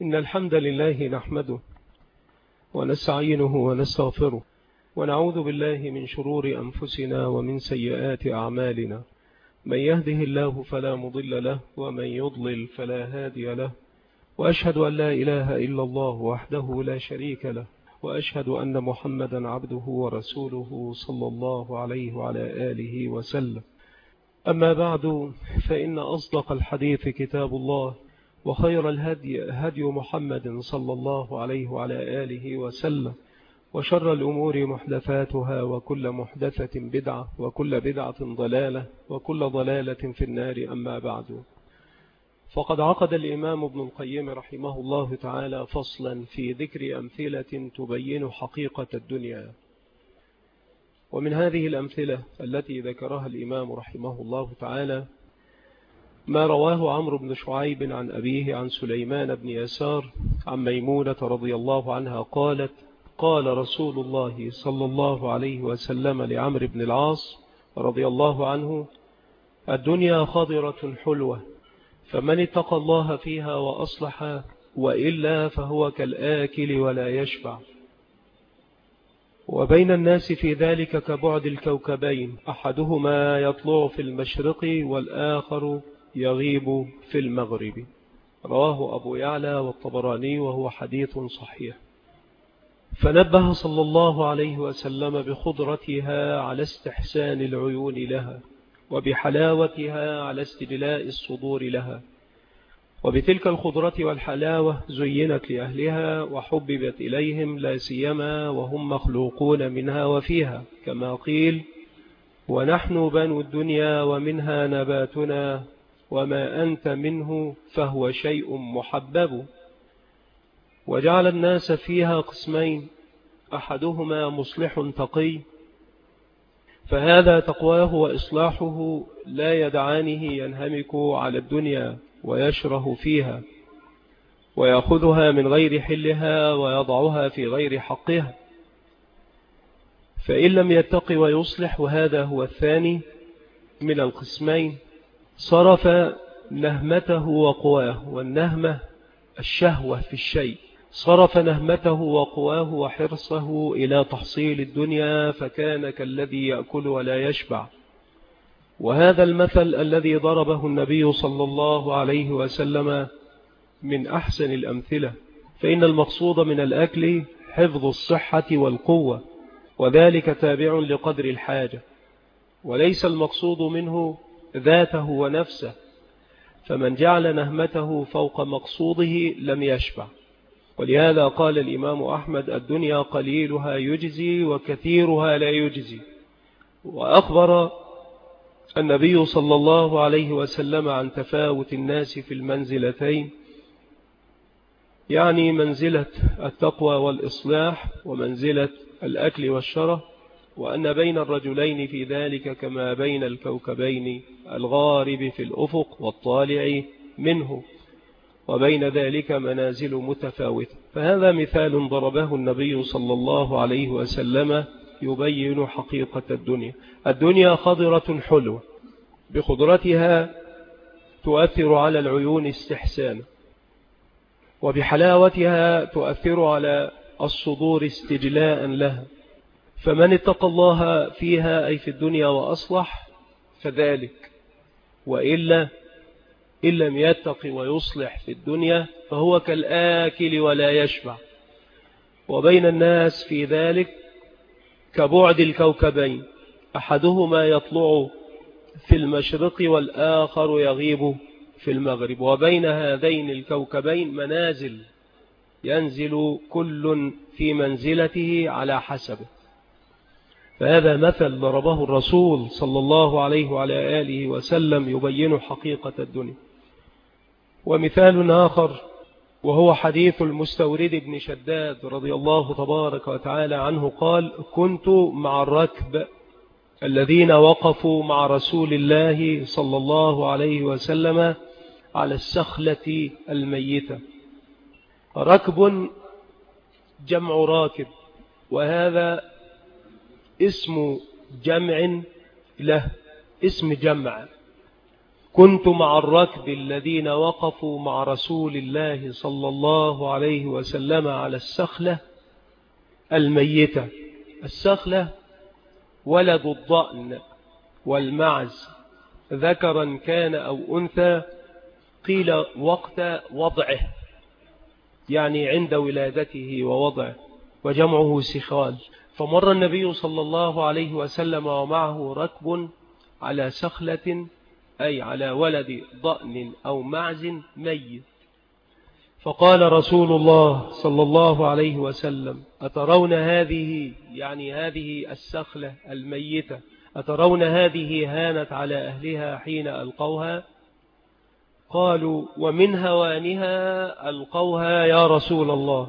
إن الحمد لله نحمده ونستعينه ونستغفره ونعوذ بالله من شرور أنفسنا ومن سيئات أعمالنا. من يهده الله فلا مضل له ومن يضلل فلا هادي له، وأشهد أن لا إله إلا الله وحده لا شريك له، وأشهد أن محمدا عبده ورسوله صلى الله عليه وعلى آله وسلم. أما بعد، فإن أصدق الحديث كتاب الله، وخير الهدي هدي محمد صلى الله عليه وعلى آله وسلم، وشر الأمور محدثاتها، وكل محدثة بدعة، وكل بدعة ضلالة، وكل ضلالة في النار. أما بعد، فقد عقد الإمام ابن القيم رحمه الله تعالى فصلا في ذكر أمثلة تبين حقيقة الدنيا. ومن هذه الأمثلة التي ذكرها الإمام رحمه الله تعالى ما رواه عمرو بن شعيب عن أبيه عن سليمان بن يسار عن ميمونة رضي الله عنها قالت: قال رسول الله صلى الله عليه وسلم لعمرو بن العاص رضي الله عنه: الدنيا خضرة حلوة، فمن اتقى الله فيها وأصلح، وإلا فهو كالآكل ولا يشبع. وبين الناس في ذلك كبعد الكوكبين، أحدهما يطلع في المشرق والآخر يغيب في المغرب. رواه أبو يعلى والطبراني وهو حديث صحيح. فنبه صلى الله عليه وسلم بخضرتها على استحسان العيون لها، وبحلاوتها على استجلاء الصدور لها. وبتلك الخضرة والحلاوة زينت لأهلها وحببت إليهم، لا سيما وهم مخلوقون منها وفيها، كما قيل: ونحن بنو الدنيا ومنها نباتنا، وما أنت منه فهو شيء محبب. وجعل الناس فيها قسمين، أحدهما مصلح تقي، فهذا تقواه وإصلاحه لا يدعانه ينهمك على الدنيا ويشره فيها، ويأخذها من غير حلها ويضعها في غير حقها. فإن لم يتق ويصلح، وهذا هو الثاني من القسمين، صرف نهمته وقواه، والنهمة الشهوة في الشيء، صرف نهمته وقواه وحرصه إلى تحصيل الدنيا، فكان كالذي يأكل ولا يشبع. وهذا المثل الذي ضربه النبي صلى الله عليه وسلم من أحسن الأمثلة، فإن المقصود من الأكل حفظ الصحة والقوة، وذلك تابع لقدر الحاجة، وليس المقصود منه ذاته ونفسه. فمن جعل نهمته فوق مقصوده لم يشبع. ولهذا قال الإمام أحمد: الدنيا قليلها يجزي وكثيرها لا يجزي. وأخبر النبي صلى الله عليه وسلم عن تفاوت الناس في المنزلتين، يعني منزلة التقوى والإصلاح ومنزلة الأكل والشرب، وأن بين الرجلين في ذلك كما بين الكوكبين الغارب في الأفق والطالع منه، وبين ذلك منازل متفاوتة. فهذا مثال ضربه النبي صلى الله عليه وسلم يبين حقيقة الدنيا. الدنيا خضرة حلوة، بخضرتها تؤثر على العيون استحسانا، وبحلاوتها تؤثر على الصدور استجلاء لها. فمن اتقى الله فيها أي في الدنيا وأصلح فذلك، وإلا إن لم يتق ويصلح في الدنيا فهو كالآكل ولا يشبع. وبين الناس في ذلك كبعد الكوكبين، أحدهما يطلع في المشرق والآخر يغيب في المغرب. وبين هذين الكوكبين منازل، ينزل كل في منزلته على حسبه. فهذا مثل ضربه الرسول صلى الله عليه وعلى آله وسلم يبين حقيقة الدنيا. ومثال آخر وهو حديث المستورد بن شداد رضي الله تبارك وتعالى عنه قال: كنت مع الركب الذين وقفوا مع رسول الله صلى الله عليه وسلم على السخلة الميتة. ركب جمع راكب، وهذا اسم جمع له، اسم جمع، كنت مع الركب الذين وقفوا مع رسول الله صلى الله عليه وسلم على السخلة الميتة. السخلة ولد الضأن والمعز، ذكرا كان أو أنثى، قيل وقت وضعه، يعني عند ولادته ووضعه، وجمعه سخال. فمر النبي صلى الله عليه وسلم ومعه ركب على سخلة، أي على ولد ضأن أو معز ميت، فقال رسول الله صلى الله عليه وسلم: أترون هذه، يعني هذه السخلة الميتة، أترون هذه هانت على أهلها حين ألقوها؟ قالوا: ومن هوانها ألقوها يا رسول الله،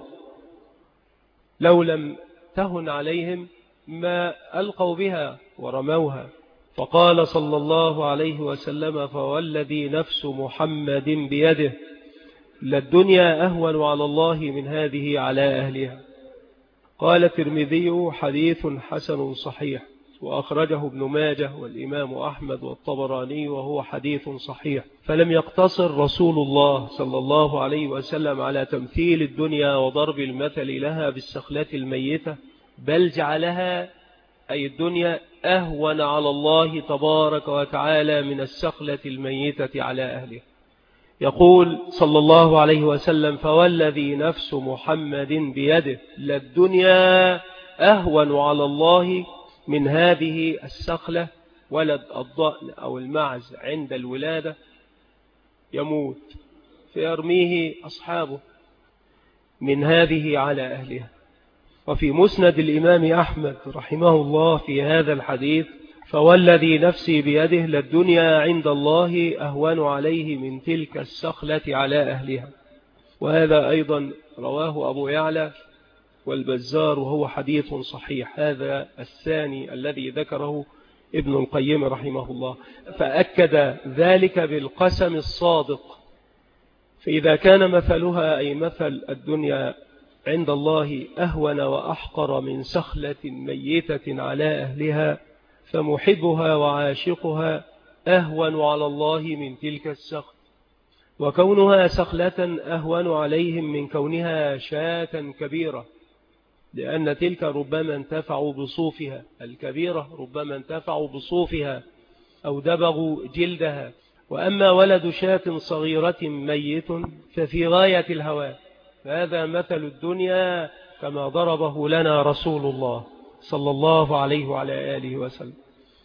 لو لم تهن عليهم ما ألقوا بها ورموها. فقال صلى الله عليه وسلم: فوالذي نفس محمد بيده للدنيا أهون على الله من هذه على أهلها. قال الترمذي: حديث حسن صحيح، وأخرجه ابن ماجه والإمام أحمد والطبراني، وهو حديث صحيح. فلم يقتصر رسول الله صلى الله عليه وسلم على تمثيل الدنيا وضرب المثل لها بالسخلة الميتة، بل جعلها، أي الدنيا، أهون على الله تبارك وتعالى من السخلة الميتة على أهله. يقول صلى الله عليه وسلم: فوالذي نفس محمد بيده للدنيا أهون على الله من هذه السخلة، ولد الضأن أو المعز عند الولادة يموت فيرميه أصحابه من هذه على أهلها. وفي مسند الإمام أحمد رحمه الله في هذا الحديث: فوالذي نفسي بيده للدنيا عند الله أهون عليه من تلك السخلة على أهلها. وهذا أيضا رواه أبو يعلى والبزار، وهو حديث صحيح. هذا الثاني الذي ذكره ابن القيم رحمه الله، فأكد ذلك بالقسم الصادق. فإذا كان مثلها، أي مثل الدنيا، عند الله أهون وأحقر من سخلة ميتة على أهلها، فمحبها وعاشقها أهون على الله من تلك السخلة. وكونها سخلة أهون عليهم من كونها شاة كبيرة، لأن تلك ربما انتفع بصوفها، الكبيرة ربما انتفع بصوفها أو دبغوا جلدها. وأما ولد شاة صغيرة ميت ففي غاية الهوان. فهذا مثل الدنيا كما ضربه لنا رسول الله صلى الله عليه وعلى آله وسلم.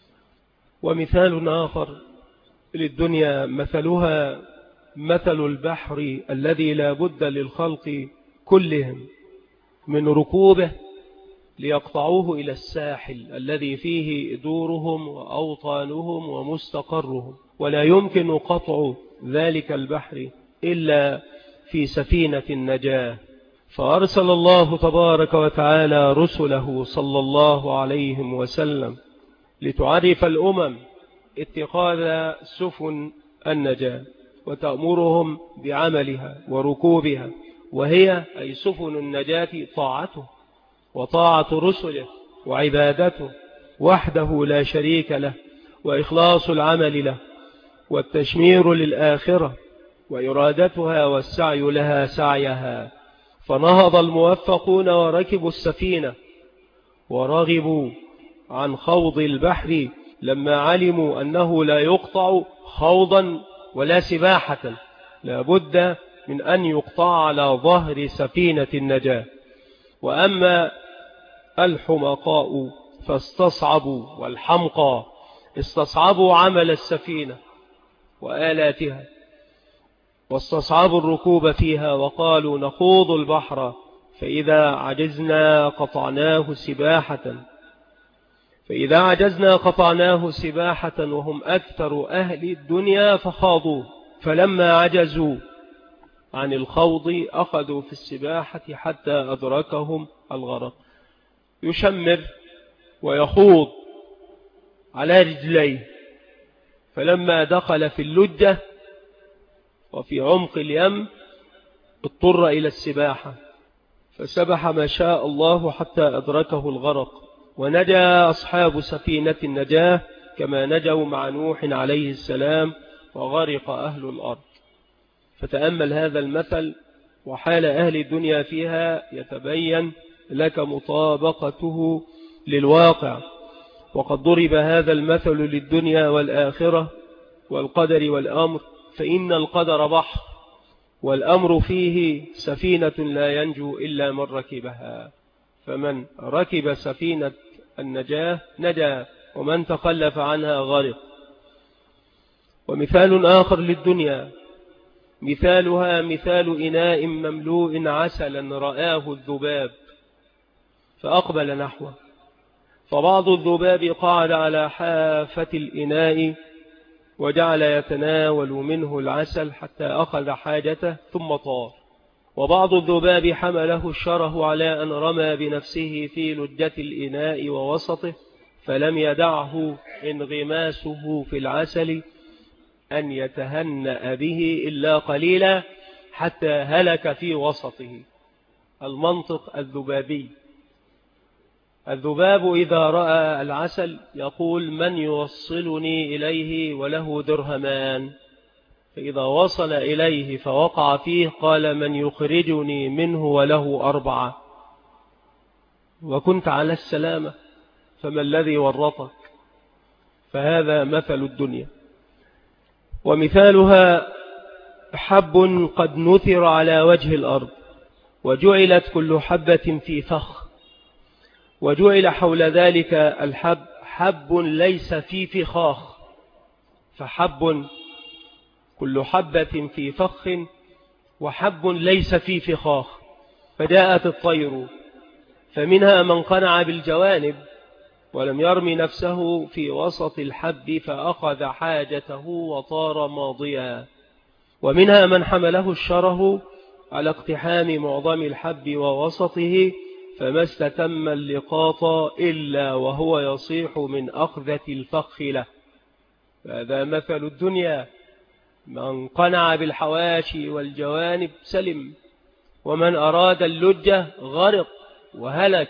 ومثال آخر للدنيا مثلها مثل البحر الذي لا بد للخلق كلهم من ركوبه ليقطعوه إلى الساحل الذي فيه دورهم وأوطانهم ومستقرهم، ولا يمكن قطع ذلك البحر إلا في سفينة النجاة. فأرسل الله تبارك وتعالى رسله صلى الله عليه وسلم لتعرف الأمم اتخاذ سفن النجاة، وتأمرهم بعملها وركوبها، وهي أي سفن النجاة طاعته وطاعة رسله وعبادته وحده لا شريك له، وإخلاص العمل له، والتشمير للآخرة، وإرادتها والسعي لها سعيها. فنهض الموفقون وركبوا السفينة ورغبوا عن خوض البحر لما علموا أنه لا يقطع خوضا ولا سباحة، لا بد من أن يقطع على ظهر سفينة النجاة. وأما الحمقاء فاستصعبوا، والحمقى استصعبوا عمل السفينة وآلاتها، واستصعبوا الركوب فيها، وقالوا نخوض البحر فإذا عجزنا قطعناه سباحة، وهم أكثر أهل الدنيا فخاضوا، فلما عجزوا عن الخوض أخذوا في السباحة حتى أدركهم الغرق. يشمر ويخوض على رجليه، فلما دخل في اللجة وفي عمق اليم اضطر إلى السباحة، فسبح ما شاء الله حتى أدركه الغرق، ونجا أصحاب سفينة النجاة كما نجوا مع نوح عليه السلام فغرق أهل الأرض. فتأمل هذا المثل وحال أهل الدنيا فيها يتبين لك مطابقته للواقع. وقد ضرب هذا المثل للدنيا والآخرة والقدر والأمر، فإن القدر بحر والأمر فيه سفينة لا ينجو إلا من ركبها، فمن ركب سفينة النجاة نجا، ومن تخلف عنها غرق. ومثال آخر للدنيا مثالها مثال إناء مملوء عسلا رآه الذباب فأقبل نحوه، فبعض الذباب قعد على حافة الإناء وجعل يتناول منه العسل حتى أخذ حاجته ثم طار. وبعض الذباب حمله الشره على أن رمى بنفسه في لجة الإناء ووسطه، فلم يدعه انغماسه في العسل أن يتهنأ به إلا قليلا حتى هلك في وسطه. المنطق الذبابي. الذباب إذا رأى العسل يقول من يوصلني إليه وله درهمان، فإذا وصل إليه فوقع فيه قال من يخرجني منه وله 4، وكنت على السلامة فما الذي ورطك؟ فهذا مثل الدنيا. ومثالها حب قد نثر على وجه الأرض وجعلت كل حبة في فخ، وجعل حول ذلك الحب حب ليس في فخاخ، فحب كل حبة في فخ وحب ليس في فخاخ. فجاءت الطير فمنها من قنع بالجوانب ولم يرمي نفسه في وسط الحب فأخذ حاجته وطار ماضيا، ومنها من حمله الشره على اقتحام معظم الحب ووسطه فما استتم اللقاط إلا وهو يصيح من أخذة الفخ له. هذا مثل الدنيا، من قنع بالحواشي والجوانب سلم، ومن أراد اللجة غرق وهلك.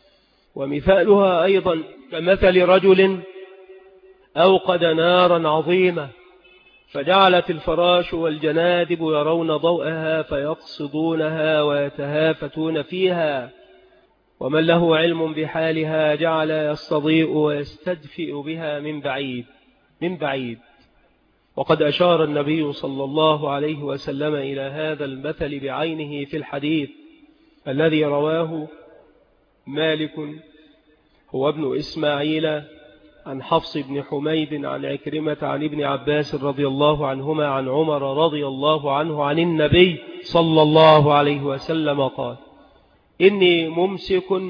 ومثالها أيضا كمثل رجل أوقد نارا عظيمة فجعلت الفراش والجنادب يرون ضوءها فيقصدونها ويتهافتون فيها، ومن له علم بحالها جعل يستضيء ويستدفئ بها من بعيد. وقد أشار النبي صلى الله عليه وسلم إلى هذا المثل بعينه في الحديث الذي رواه مالك هو ابن إسماعيل عن حفص بن حميد عن عكرمة عن ابن عباس رضي الله عنهما عن عمر رضي الله عنه عن النبي صلى الله عليه وسلم قال إني ممسك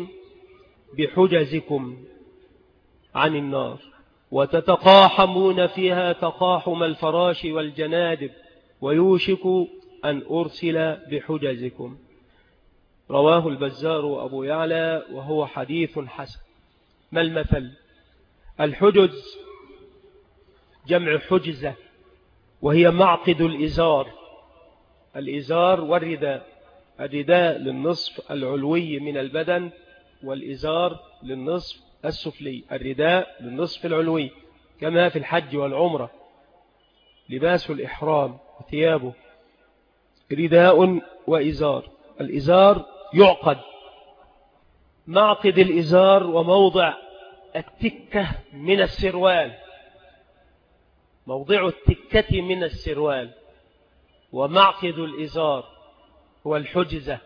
بحجزكم عن النار وتتقاحمون فيها تقاحم الفراش والجنادب ويوشك أن أرسل بحجزكم. رواه البزار وأبو يعلى وهو حديث حسن. ما المثل؟ الحجز جمع حجزة، وهي معقد الإزار والرداء. الرداء للنصف العلوي من البدن والإزار للنصف السفلي. الرداء للنصف العلوي كما في الحج والعمرة، لباس الإحرام وثيابه رداء وإزار. الإزار يعقد، معقد الإزار وموضع التكة من السروال، موضع التكة من السروال، ومعقد الإزار هو الحجزة.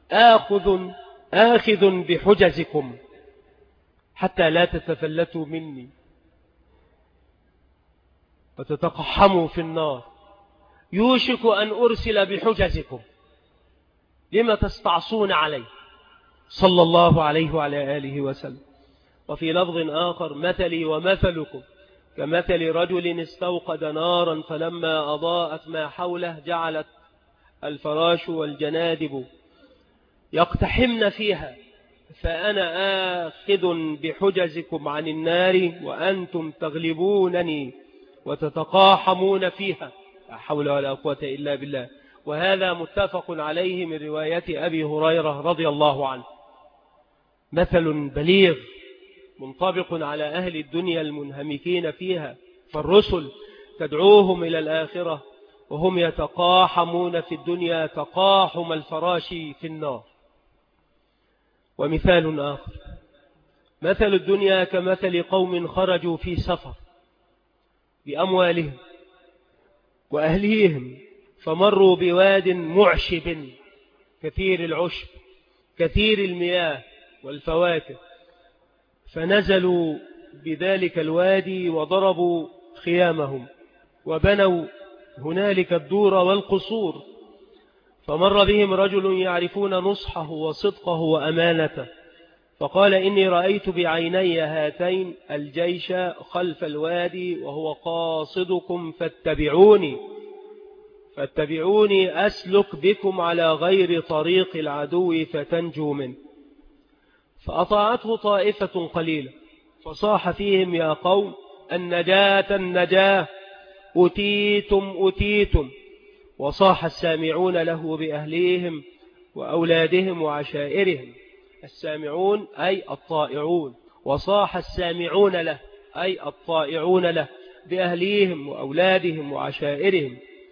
آخذ بحجزكم حتى لا تتفلتوا مني وتتقحموا في النار. يوشك أن أرسل بحجزكم، لما تستعصون عليه صلى الله عليه وعلى آله وسلم. وفي لفظ آخر مثلي ومثلكم كمثل رجل استوقد نارا فلما أضاءت ما حوله جعلت الفراش والجنادب يقتحمن فيها، فأنا آخذ بحجزكم عن النار وأنتم تغلبونني وتتقاحمون فيها، لا حول ولا قوة إلا بالله. وهذا متفق عليه من رواية أبي هريرة رضي الله عنه. مثل بليغ منطبق على أهل الدنيا المنهمكين فيها. فالرسل تدعوهم إلى الآخرة وهم يتقاحمون في الدنيا تقاحم الفراش في النار. ومثال آخر: مثل الدنيا كمثل قوم خرجوا في سفر بأموالهم وأهليهم، فمروا بواد معشب كثير العشب كثير المياه والفواكه، فنزلوا بذلك الوادي وضربوا خيامهم وبنوا هنالك الدور والقصور، فمر بهم رجل يعرفون نصحه وصدقه وأمانته، فقال: إني رأيت بعيني هاتين الجيش خلف الوادي وهو قاصدكم فاتبعوني أسلك بكم على غير طريق العدو فتنجوا منه. فأطاعته طائفة قليلة، فصاح فيهم: يا قوم، النجاة أتيتم. وصاح السامعون له بأهليهم وأولادهم وعشائرهم. السامعون أي الطائعون، وصاح السامعون له أي الطائعون له بأهليهم وأولادهم وعشائرهم،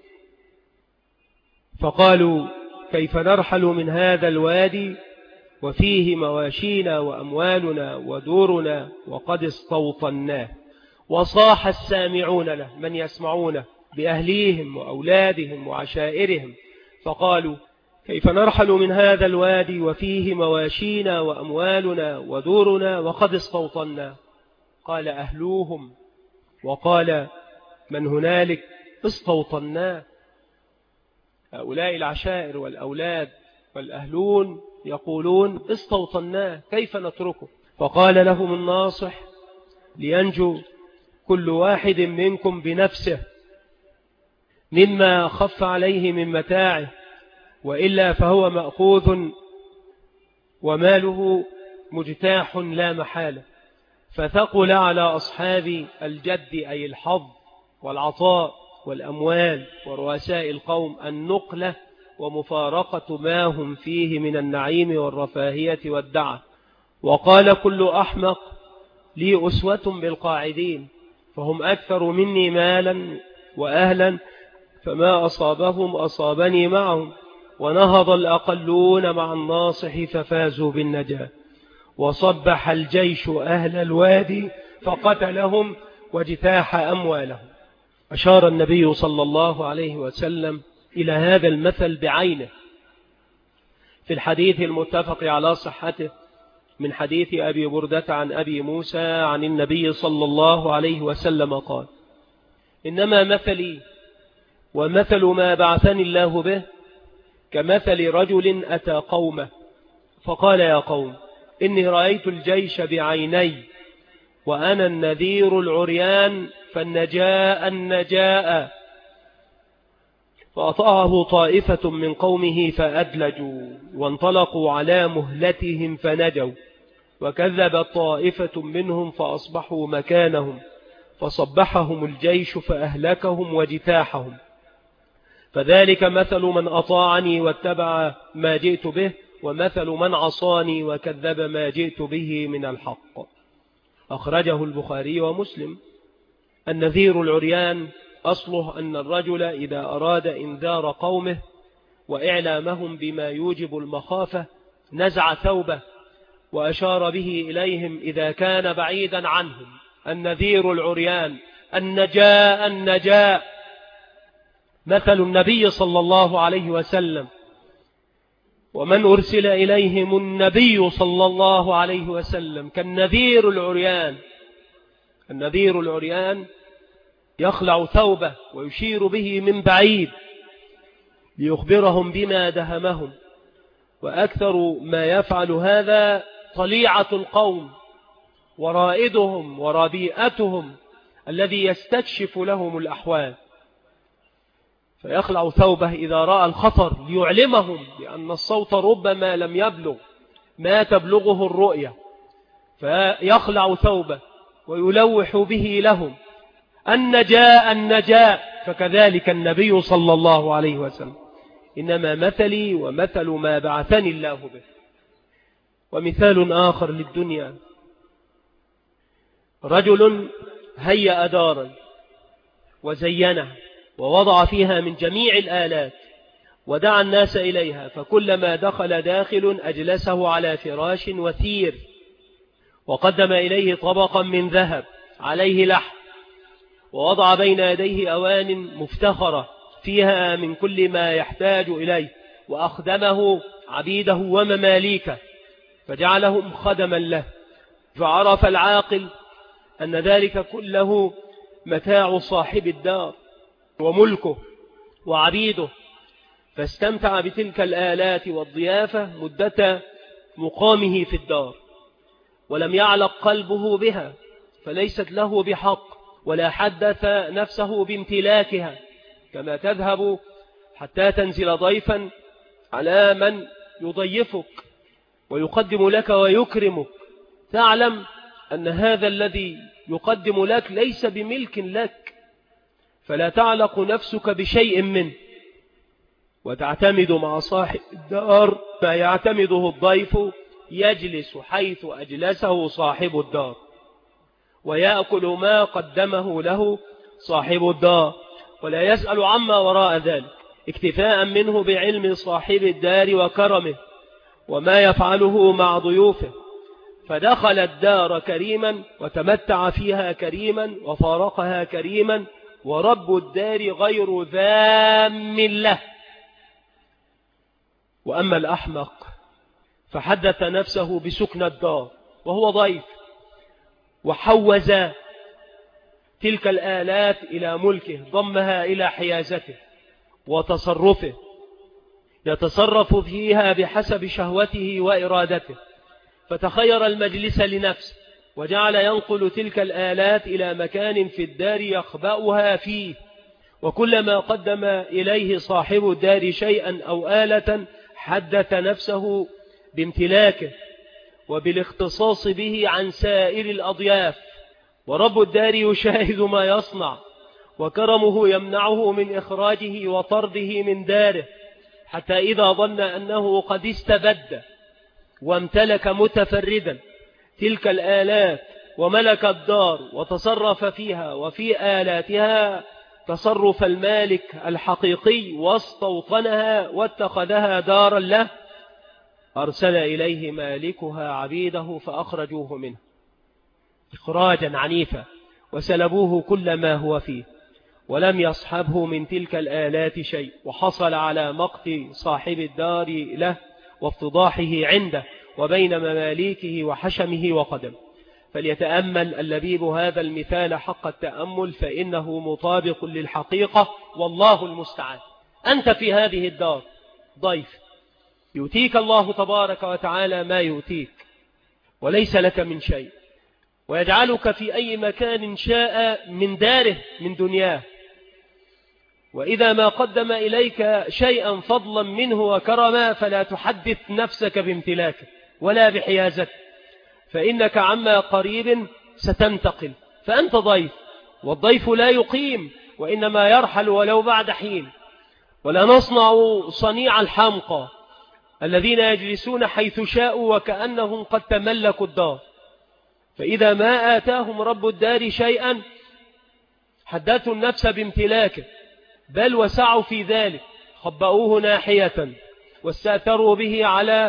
فقالوا: كيف نرحل من هذا الوادي وفيه مواشينا وأموالنا ودورنا وقد استوطناه. وصاح السامعون له من يسمعونه بأهليهم وأولادهم وعشائرهم، فقالوا: كيف نرحل من هذا الوادي وفيه مواشينا وأموالنا ودورنا وقد استوطناه. قال أهلوهم وقال من هنالك: استوطناه. هؤلاء العشائر والأولاد والأهلون يقولون: استوطناه، كيف نتركه؟ فقال لهم الناصح: لينجو كل واحد منكم بنفسه مما خف عليه من متاعه، وإلا فهو مأخوذ وماله مجتاح لا محالة. فثقل على أصحاب الجد أي الحظ والعطاء والأموال ورؤساء القوم النقلة ومفارقة ما هم فيه من النعيم والرفاهية والدعة. وقال كل أحمق: لي أسوة بالقاعدين، فهم أكثر مني مالا وأهلا، فما أصابهم أصابني معهم. ونهض الأقلون مع الناصح ففازوا بالنجاة. وصبح الجيش أهل الوادي فقتلهم واجتاح أموالهم. أشار النبي صلى الله عليه وسلم إلى هذا المثل بعينه في الحديث المتفق على صحته من حديث أبي بردة عن أبي موسى عن النبي صلى الله عليه وسلم قال: إنما مثلي ومثل ما بعثني الله به كمثل رجل أتى قومه فقال: يا قوم، إني رأيت الجيش بعيني وأنا النذير العريان، فالنجاء فأطاعه طائفة من قومه فأدلجوا وانطلقوا على مهلتهم فنجوا، وكذب طائفة منهم فأصبحوا مكانهم، فصبحهم الجيش فأهلكهم واجتاحهم. فذلك مثل من أطاعني واتبع ما جئت به، ومثل من عصاني وكذب ما جئت به من الحق. أخرجه البخاري ومسلم. النذير العريان أصله أن الرجل إذا أراد إنذار قومه وإعلامهم بما يوجب المخافة نزع ثوبه وأشار به إليهم إذا كان بعيدا عنهم. النذير العريان، النجاء. مثل النبي صلى الله عليه وسلم ومن أرسل إليهم النبي صلى الله عليه وسلم كالنذير العريان. النذير العريان يخلع ثوبه ويشير به من بعيد ليخبرهم بما دهمهم، وأكثر ما يفعل هذا طليعة القوم ورائدهم وربيئتهم الذي يستكشف لهم الأحوال، فيخلع ثوبه إذا رأى الخطر ليعلمهم بأن الصوت ربما لم يبلغ ما تبلغه الرؤية، فيخلع ثوبه ويلوح به لهم: النجاء. فكذلك النبي صلى الله عليه وسلم: إنما مثلي ومثل ما بعثني الله به. ومثال آخر للدنيا: رجل هيأ دارا وزينها ووضع فيها من جميع الآلات ودعا الناس إليها، فكلما دخل داخل أجلسه على فراش وثير، وقدم إليه طبقا من ذهب عليه لحم، ووضع بين يديه أوان مفتخرة فيها من كل ما يحتاج إليه، وأخدمه عبيده ومماليكه فجعلهم خدما له. فعرف العاقل أن ذلك كله متاع صاحب الدار وملكه وعبيده، فاستمتع بتلك الآلات والضيافة مدة مقامه في الدار، ولم يعلق قلبه بها، فليست له بحق، ولا حدث نفسه بامتلاكها، كما تذهب حتى تنزل ضيفا على من يضيفك ويقدم لك ويكرمك، تعلم أن هذا الذي يقدم لك ليس بملك لك، فلا تعلق نفسك بشيء منه، وتعتمد مع صاحب الدار ما يعتمده الضيف، يجلس حيث أجلسه صاحب الدار، ويأكل ما قدمه له صاحب الدار، ولا يسأل عما وراء ذلك، اكتفاء منه بعلم صاحب الدار وكرمه وما يفعله مع ضيوفه. فدخل الدار كريما وتمتع فيها كريما وفارقها كريما، ورب الدار غير ذام له. وأما الأحمق فحدث نفسه بسكن الدار وهو ضيف، وحوز تلك الآلات إلى ملكه، ضمها إلى حيازته وتصرفه، يتصرف فيها بحسب شهوته وإرادته، فتخير المجلس لنفسه، وجعل ينقل تلك الآلات إلى مكان في الدار يخبأها فيه، وكلما قدم إليه صاحب الدار شيئا أو آلة حدث نفسه بامتلاكه وبالاختصاص به عن سائر الأضياف، ورب الدار يشاهد ما يصنع، وكرمه يمنعه من إخراجه وطرده من داره، حتى إذا ظن أنه قد استبد وامتلك متفردا تلك الآلات وملك الدار وتصرف فيها وفي آلاتها تصرف المالك الحقيقي، واستوطنها واتخذها دارا له، أرسل إليه مالكها عبيده فأخرجوه منه إخراجا عنيفا، وسلبوه كل ما هو فيه، ولم يصحبه من تلك الآلات شيء، وحصل على مقت صاحب الدار له وافتضاحه عنده وبين مماليكه وحشمه وقدم. فليتأمل اللبيب هذا المثال حق التأمل، فإنه مطابق للحقيقة، والله المستعان. أنت في هذه الدار ضيف، يؤتيك الله تبارك وتعالى ما يؤتيك وليس لك من شيء، ويجعلك في أي مكان شاء من داره من دنياه، وإذا ما قدم إليك شيئا فضلا منه وكرما فلا تحدث نفسك بامتلاكه ولا بحيازته، فإنك عما قريب ستنتقل، فأنت ضيف، والضيف لا يقيم وإنما يرحل ولو بعد حين. ولا نصنع صنيع الحمقى الذين يجلسون حيث شاءوا وكأنهم قد تملكوا الدار، فإذا ما آتاهم رب الدار شيئا حدثوا النفس بامتلاكه، بل وسعوا في ذلك، خبأوه ناحية واستأثروا به على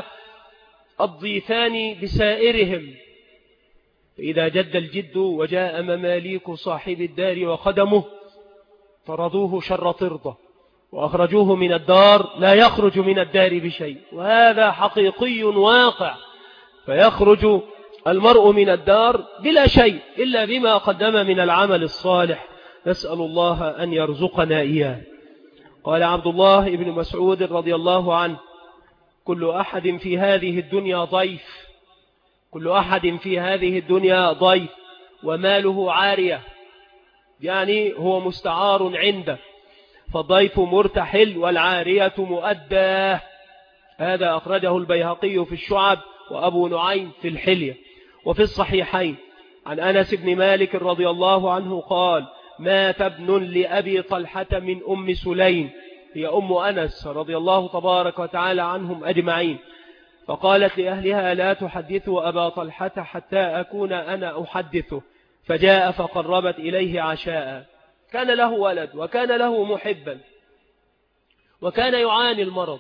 الضيفان بسائرهم. فإذا جد الجد وجاء مماليك صاحب الدار وخدمه طردوه شر طرده وأخرجوه من الدار، لا يخرج من الدار بشيء، وهذا حقيقي واقع. فيخرج المرء من الدار بلا شيء إلا بما قدم من العمل الصالح، نسأل الله أن يرزقنا إياه. قال عبد الله بن مسعود رضي الله عنه: كل أحد في هذه الدنيا ضيف، كل أحد في هذه الدنيا ضيف، وماله عارية، يعني هو مستعار عنده، فالضيف مرتحل والعارية مؤداه. هذا أخرجه البيهقي في الشعب وأبو نعيم في الحلية. وفي الصحيحين عن أنس بن مالك رضي الله عنه قال: مات ابن لأبي طلحة من أم سليم، هي أم أنس رضي الله تبارك وتعالى عنهم أجمعين، فقالت لأهلها: لا تحدثوا أبا طلحة حتى أكون أنا أحدثه، فجاء فقربت إليه عشاء، كان له ولد وكان له محبا وكان يعاني المرض،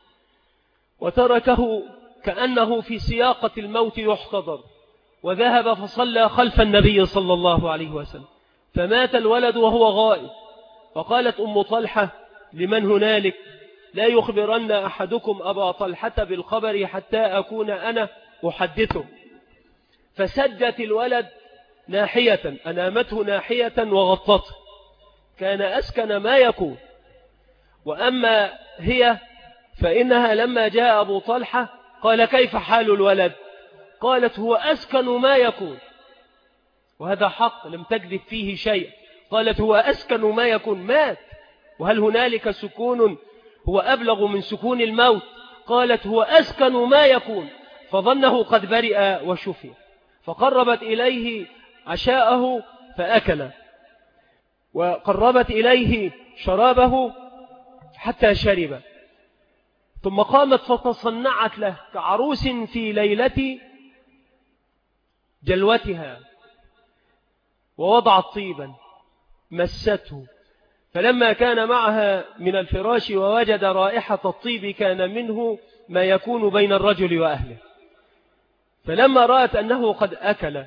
وتركه كأنه في سياقة الموت يحتضر، وذهب فصلى خلف النبي صلى الله عليه وسلم، فمات الولد وهو غائب. فقالت أم طلحة لمن هنالك: لا يخبرن أحدكم أبا طلحة بالخبر حتى أكون أنا أحدثه. فسجت الولد ناحية، أنامته ناحية وغطته، كان أسكن ما يكون. وأما هي فإنها لما جاء أبو طلحة قال: كيف حال الولد؟ قالت: هو أسكن ما يكون. وهذا حق لم تكذب فيه شيء. قالت: هو أسكن ما يكون، مات، وهل هنالك سكون هو أبلغ من سكون الموت؟ قالت: هو أسكن ما يكون. فظنه قد برئ وشفي، فقربت إليه عشاءه فأكل، وقربت إليه شرابه حتى شرب، ثم قامت فتصنعت له كعروس في ليلة جلوتها، ووضعت طيبا مسته، فلما كان معها من الفراش ووجد رائحة الطيب كان منه ما يكون بين الرجل وأهله. فلما رأت أنه قد أكل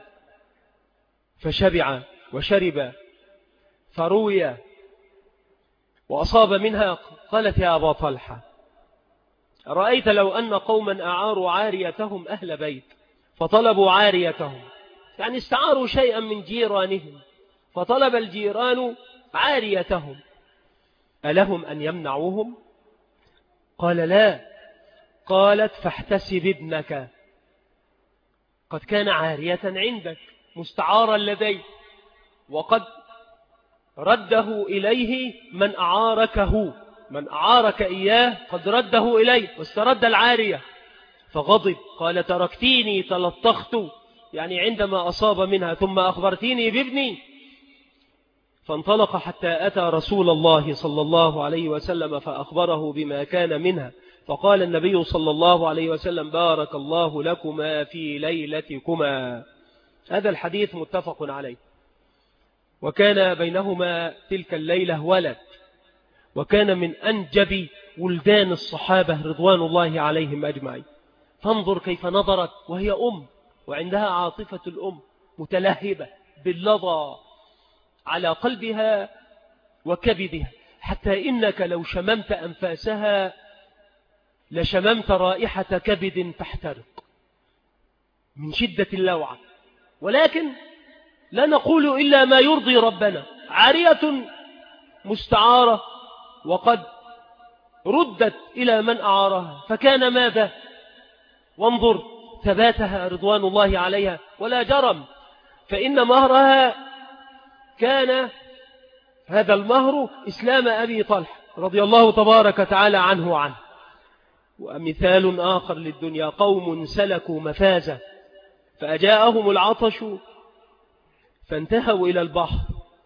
فشبع وشرب فروي وأصاب منها، قالت: يا أبا طلحة، رأيت لو أن قوما أعاروا عاريتهم أهل بيت فطلبوا عاريتهم، يعني استعاروا شيئا من جيرانهم فطلب الجيران عاريتهم، ألهم أن يمنعوهم؟ قال: لا. قالت: فاحتسب ابنك، قد كان عارية عندك مستعارا لديك، وقد رده إليه من أعاركه، من أعارك إياه قد رده إليه واسترد العارية. فغضب، قال: تركتيني تلطخت، يعني عندما أصاب منها، ثم أخبرتيني بابني. فانطلق حتى أتى رسول الله صلى الله عليه وسلم فأخبره بما كان منها، فقال النبي صلى الله عليه وسلم: بارك الله لكما في ليلتكما. هذا الحديث متفق عليه. وكان بينهما تلك الليلة ولد، وكان من أنجب ولدان الصحابة رضوان الله عليهم أجمعين. فانظر كيف نظرت وهي أم، وعندها عاطفة الأم متلهبة باللظى على قلبها وكبدها، حتى إنك لو شممت أنفاسها لشممت رائحة كبد تحترق من شدة اللوعة. ولكن لا نقول إلا ما يرضي ربنا. عارية مستعارة وقد ردت إلى من أعارها، فكان ماذا؟ وانظر ثباتها رضوان الله عليها، ولا جرم، فإن مهرها كان هذا المهر إسلام أبي طلحة رضي الله تبارك تعالى عنه وعنه. ومثال آخر للدنيا: قوم سلكوا مفازة فأجاءهم العطش فانتهوا إلى البحر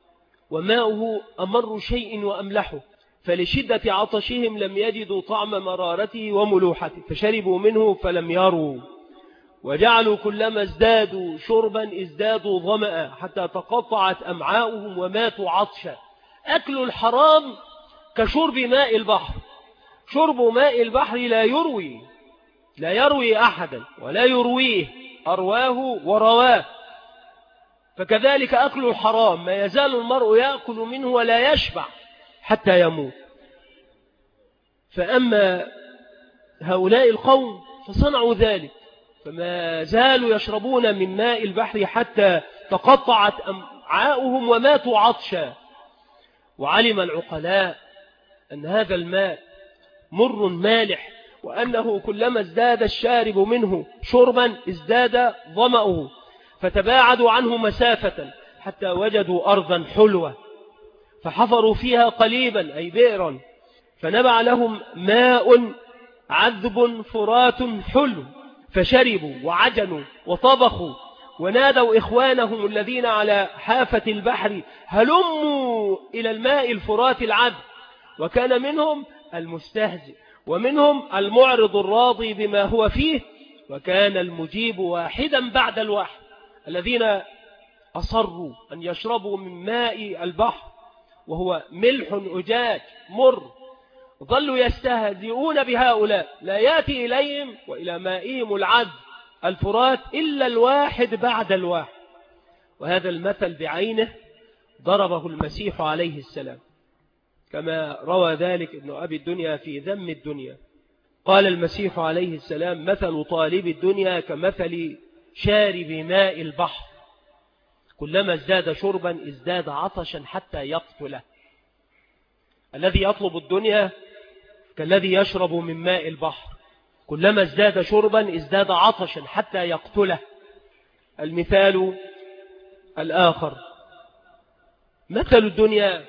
وماؤه أمر شيء وأملحه، فلشدة عطشهم لم يجدوا طعم مرارته وملوحته فشربوا منه فلم يروا، وجعلوا كلما ازدادوا شربا ازدادوا ظمأ حتى تقطعت أمعاؤهم وماتوا عطشا. أكل الحرام كشرب ماء البحر، شرب ماء البحر لا يروي أحدا ولا يرويه، أرواه ورواه. فكذلك أكل الحرام ما يزال المرء يأكل منه ولا يشبع حتى يموت. فأما هؤلاء القوم فصنعوا ذلك، فما زالوا يشربون من ماء البحر حتى تقطعت أمعاؤهم وماتوا عطشا. وعلم العقلاء أن هذا الماء مر مالح، وأنه كلما ازداد الشارب منه شربا ازداد ظمأه، فتباعدوا عنه مسافة حتى وجدوا أرضا حلوة فحفروا فيها قليبا أي بئرا، فنبع لهم ماء عذب فرات حلو، فشربوا وعجنوا وطبخوا، ونادوا إخوانهم الذين على حافة البحر: هلموا إلى الماء الفرات العذب. وكان منهم المستهزئ ومنهم المعرض الراضي بما هو فيه، وكان المجيب واحدا بعد الواحد، الذين أصروا أن يشربوا من ماء البحر وهو ملح أجاج مر. ظلوا يستهزئون بهؤلاء، لا يأتي إليهم وإلى مائهم العذب الفرات إلا الواحد بعد الواحد. وهذا المثل بعينه ضربه المسيح عليه السلام، كما روى ذلك ابن أبي الدنيا في ذم الدنيا. قال المسيح عليه السلام: مثل طالب الدنيا كمثل شارب ماء البحر، كلما ازداد شربا ازداد عطشا حتى يقتله. الذي يطلب الدنيا كالذي يشرب من ماء البحر، كلما ازداد شربا ازداد عطشا حتى يقتله. المثال الآخر: مثل الدنيا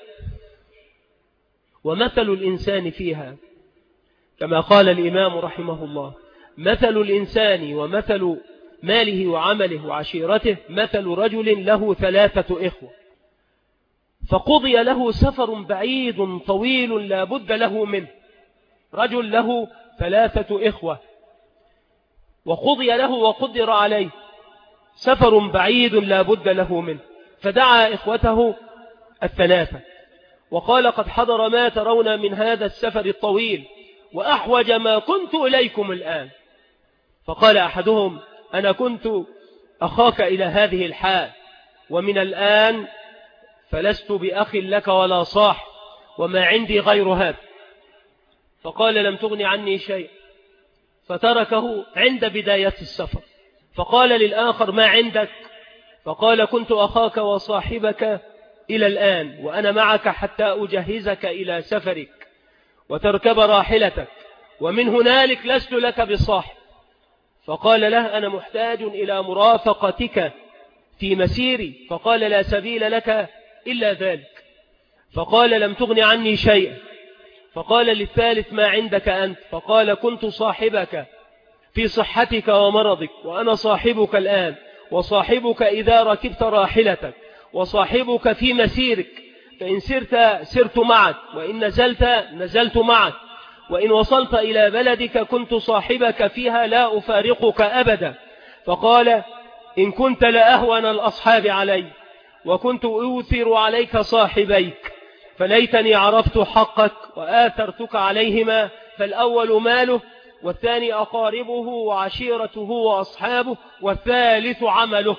ومثل الإنسان فيها، كما قال الإمام رحمه الله: مثل الإنسان ومثل ماله وعمله وعشيرته مثل رجل له 3 إخوة، فقضي له سفر بعيد طويل لا بد له منه. رجل له 3 إخوة وقضي له وقدر عليه سفر بعيد لا بد له منه، فدعا إخوته 3 وقال: قد حضر ما ترون من هذا السفر الطويل، وأحوج ما كنت إليكم الآن. فقال أحدهم: أنا كنت أخاك إلى هذه الحال، ومن الآن فلست بأخ لك ولا صاح، وما عندي غير هذا. فقال: لم تغني عني شيء، فتركه عند بداية السفر. فقال للآخر: ما عندك؟ فقال: كنت أخاك وصاحبك إلى الآن، وأنا معك حتى أجهزك إلى سفرك وتركب راحلتك، ومن هنالك لست لك بصاحب. فقال له: أنا محتاج إلى مرافقتك في مسيري. فقال: لا سبيل لك إلا ذلك. فقال: لم تغن عني شيئا. فقال للثالث: ما عندك أنت؟ فقال: كنت صاحبك في صحتك ومرضك، وأنا صاحبك الآن، وصاحبك إذا ركبت راحلتك، وصاحبك في مسيرك، فإن سرت سرت معك، وإن نزلت نزلت معك، وإن وصلت إلى بلدك كنت صاحبك فيها لا أفارقك أبدا. فقال: إن كنت لأهون الأصحاب علي، وكنت أوثر عليك صاحبيك، فليتني عرفت حقك وآثرتك عليهما، فالأول ماله، والثاني أقاربه وعشيرته وأصحابه، والثالث عمله.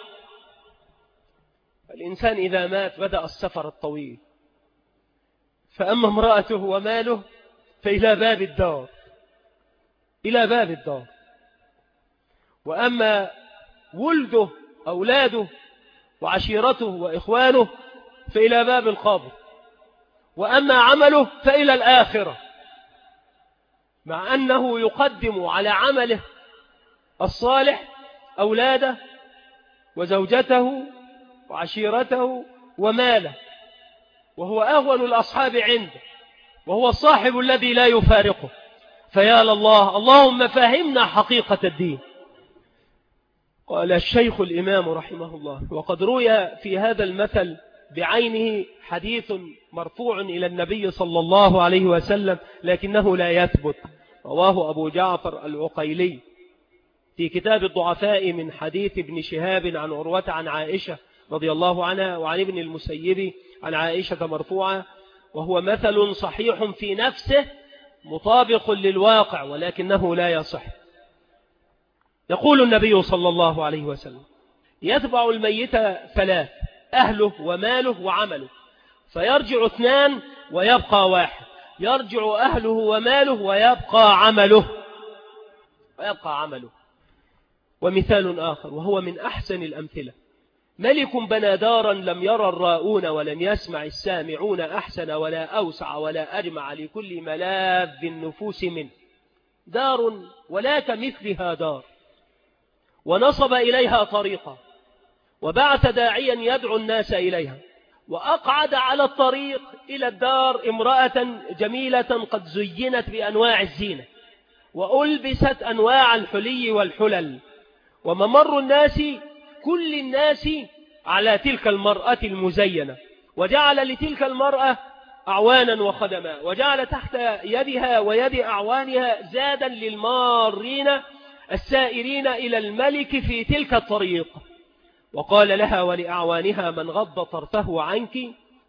الإنسان إذا مات بدأ السفر الطويل، فأما امرأته وماله فإلى باب الدار، إلى باب الدار. وأما ولده أولاده وعشيرته وإخوانه فإلى باب القبر. وأما عمله فإلى الآخرة، مع أنه يقدم على عمله الصالح أولاده وزوجته وعشيرته وماله، وهو أهون الأصحاب عنده، وهو الصاحب الذي لا يفارقه. فيا لله، اللهم فهمنا حقيقة الدين. قال الشيخ الإمام رحمه الله: وقد روي في هذا المثل بعينه حديث مرفوع إلى النبي صلى الله عليه وسلم، لكنه لا يثبت. رواه أبو جعفر العقيلي في كتاب الضعفاء من حديث ابن شهاب عن عروة عن عائشة رضي الله عنها، وعن ابن المسيب عن عائشة مرفوعة، وهو مثل صحيح في نفسه مطابق للواقع، ولكنه لا يصح. يقول النبي صلى الله عليه وسلم: يتبع الميت 3: أهله وماله وعمله، فيرجع 2 ويبقى 1. يرجع أهله وماله ويبقى عمله. ومثال آخر وهو من أحسن الأمثلة: ملك بنى دارا لم يرى الراؤون ولم يسمع السامعون أحسن ولا أوسع ولا أجمع لكل ملاذ النفوس منه. دار ولا كمثلها دار، ونصب إليها طريقا، وبعث داعيا يدعو الناس إليها، وأقعد على الطريق إلى الدار امرأة جميلة قد زينت بأنواع الزينة، وألبست أنواع الحلي والحلل، وممر الناس كل الناس على تلك المرأة المزينة، وجعل لتلك المرأة أعوانا وخدما، وجعل تحت يدها ويد أعوانها زادا للمارين السائرين إلى الملك في تلك الطريق. وقال لها ولأعوانها: من غض طرفه عنك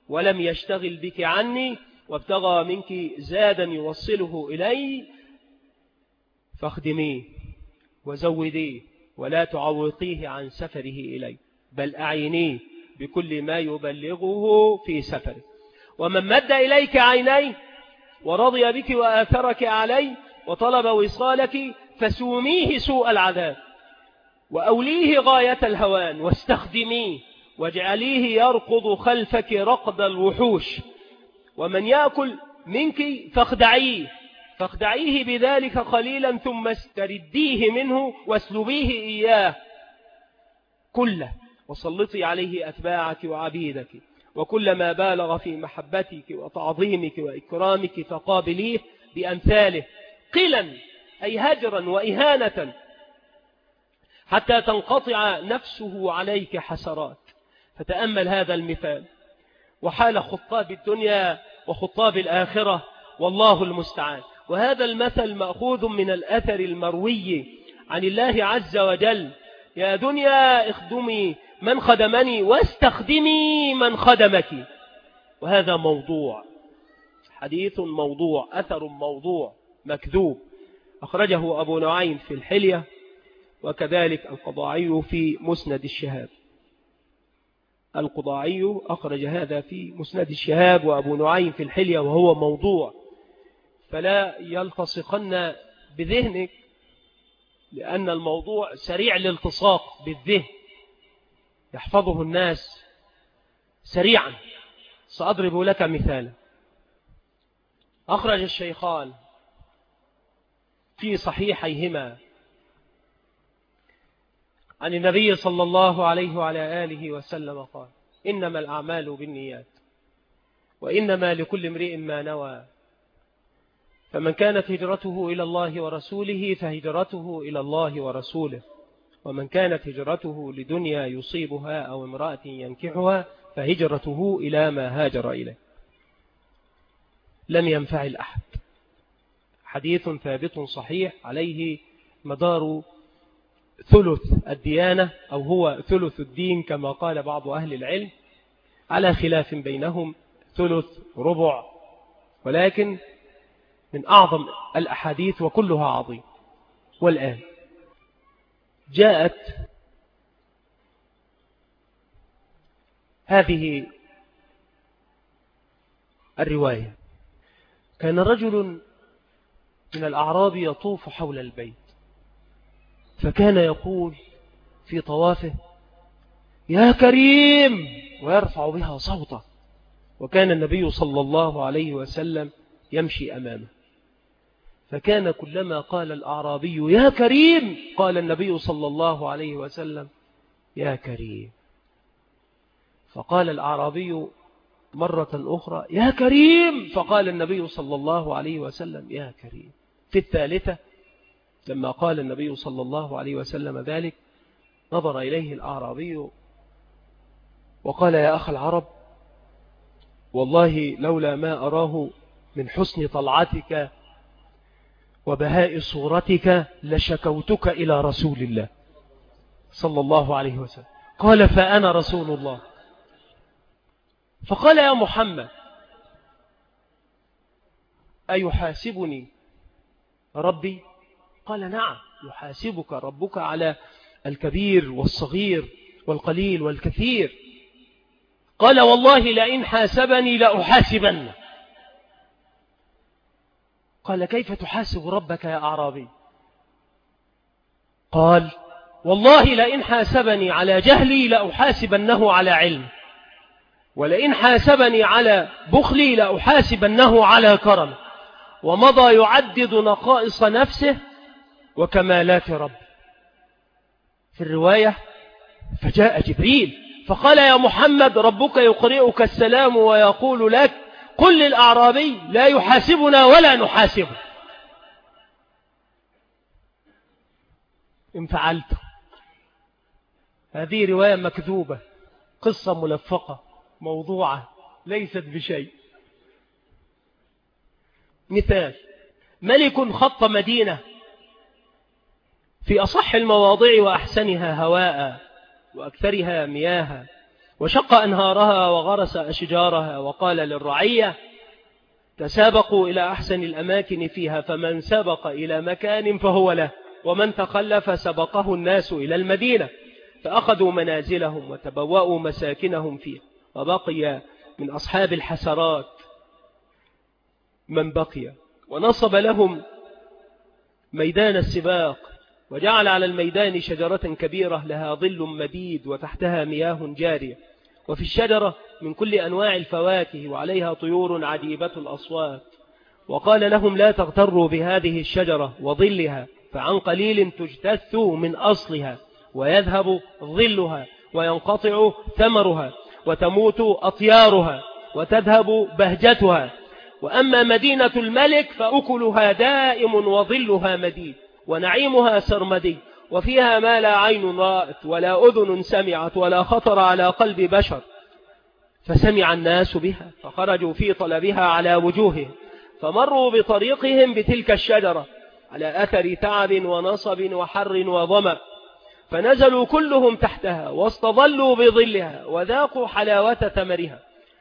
ولم يشتغل بك عني وابتغى منك زادا يوصله إلي فاخدميه وزوديه ولا تعوقيه عن سفره إلي، بل أعينيه بكل ما يبلغه في سفره. ومن مد إليك عينيه ورضي بك وآثرك عليه وطلب وصالك فسوميه سوء العذاب وأوليه غاية الهوان واستخدميه واجعليه يركض خلفك ركض الوحوش. ومن يأكل منك فاخدعيه بذلك قليلا ثم استرديه منه واسلبيه إياه كله وسلطي عليه أتباعك وعبيدك، وكلما بالغ في محبتك وتعظيمك وإكرامك فقابليه بأمثاله قلا أي هجرا وإهانة حتى تنقطع نفسه عليك حسرات. فتأمل هذا المثال وحال خطاب الدنيا وخطاب الآخرة والله المستعان. وهذا المثل مأخوذ من الأثر المروي عن الله عز وجل: يا دنيا اخدمي من خدمني واستخدمي من خدمك. وهذا موضوع، حديث موضوع، أثر موضوع مكذوب، أخرجه أبو نعيم في الحلية وكذلك القضاعي في مسند الشهاب. القضاعي أخرج هذا في مسند الشهاب وأبو نعيم في الحلية وهو موضوع، فلا يلتصقن بذهنك لأن الموضوع سريع الالتصاق بالذهن يحفظه الناس سريعا. سأضرب لك مثالا. أخرج الشيخان في صحيحيهما عن النبي صلى الله عليه وعلى آله وسلم قال: إنما الأعمال بالنيات وإنما لكل امرئ ما نوى، فمن كانت هجرته إلى الله ورسوله فهجرته إلى الله ورسوله، ومن كانت هجرته لدنيا يصيبها أو امرأة ينكحها فهجرته إلى ما هاجر إليه. لم ينفعل أحد. حديث ثابت صحيح عليه مدار ثلث الديانة أو هو ثلث الدين كما قال بعض أهل العلم، على خلاف بينهم ثلث ربع، ولكن من أعظم الأحاديث وكلها عظيم. والآن جاءت هذه الرواية: كان رجل من الأعراب يطوف حول البيت، فكان يقول في طوافه: يا كريم، ويرفع بها صوته. وكان النبي صلى الله عليه وسلم يمشي أمامه، فكان كلما قال الأعرابي يا كريم قال النبي صلى الله عليه وسلم يا كريم. فقال الأعرابي مرة أخرى يا كريم، فقال النبي صلى الله عليه وسلم يا كريم. في الثالثة لما قال النبي صلى الله عليه وسلم ذلك نظر إليه الأعرابي وقال: يا أخ العرب، والله لولا ما أراه من حسن طلعتك وبهاء صورتك لشكوتك إلى رسول الله صلى الله عليه وسلم. قال: فأنا رسول الله. فقال: يا محمد، أيحاسبني ربي؟ قال: نعم، يحاسبك ربك على الكبير والصغير والقليل والكثير. قال: والله لئن حاسبني لأحاسبنه. قال: كيف تحاسب ربك يا أعرابي؟ قال: والله لئن حاسبني على جهلي لأحاسبنه على علم، ولئن حاسبني على بخلي لأحاسبنه على كرم. ومضى يعدد نقائص نفسه وكمالات ربه. في الرواية: فجاء جبريل فقال: يا محمد، ربك يقرئك السلام ويقول لك: قل للأعرابي لا يحاسبنا ولا نحاسبه. إن فعلت. هذه رواية مكذوبة، قصة ملفقة موضوعة ليست بشيء. مثال: ملك خط مدينة في أصح المواضع وأحسنها هواء وأكثرها مياها وشق أنهارها وغرس أشجارها، وقال للرعية: تسابقوا إلى أحسن الأماكن فيها، فمن سبق إلى مكان فهو له، ومن تخلف سبقه الناس إلى المدينة، فأخذوا منازلهم وتبوأوا مساكنهم فيها. وبقي من أصحاب الحسرات من بقي، ونصب لهم ميدان السباق، وجعل على الميدان شجرة كبيرة لها ظل مديد وتحتها مياه جارية، وفي الشجرة من كل أنواع الفواكه، وعليها طيور عجيبة الأصوات. وقال لهم: لا تغتروا بهذه الشجرة وظلها، فعن قليل تجتث من أصلها، ويذهب ظلها، وينقطع ثمرها، وتموت أطيارها، وتذهب بهجتها. وأما مدينة الملك فأكلها دائم، وظلها مديد، ونعيمها سرمدي، وفيها ما لا عين رأت ولا أذن سمعت ولا خطر على قلب بشر. فسمع الناس بها، فخرجوا في طلبها على وجوههم، فمروا بطريقهم بتلك الشجرة على أثر تعب ونصب وحر وظمأ، فنزلوا كلهم تحتها، واستظلوا بظلها، وذاقوا حلاوة ثمرها،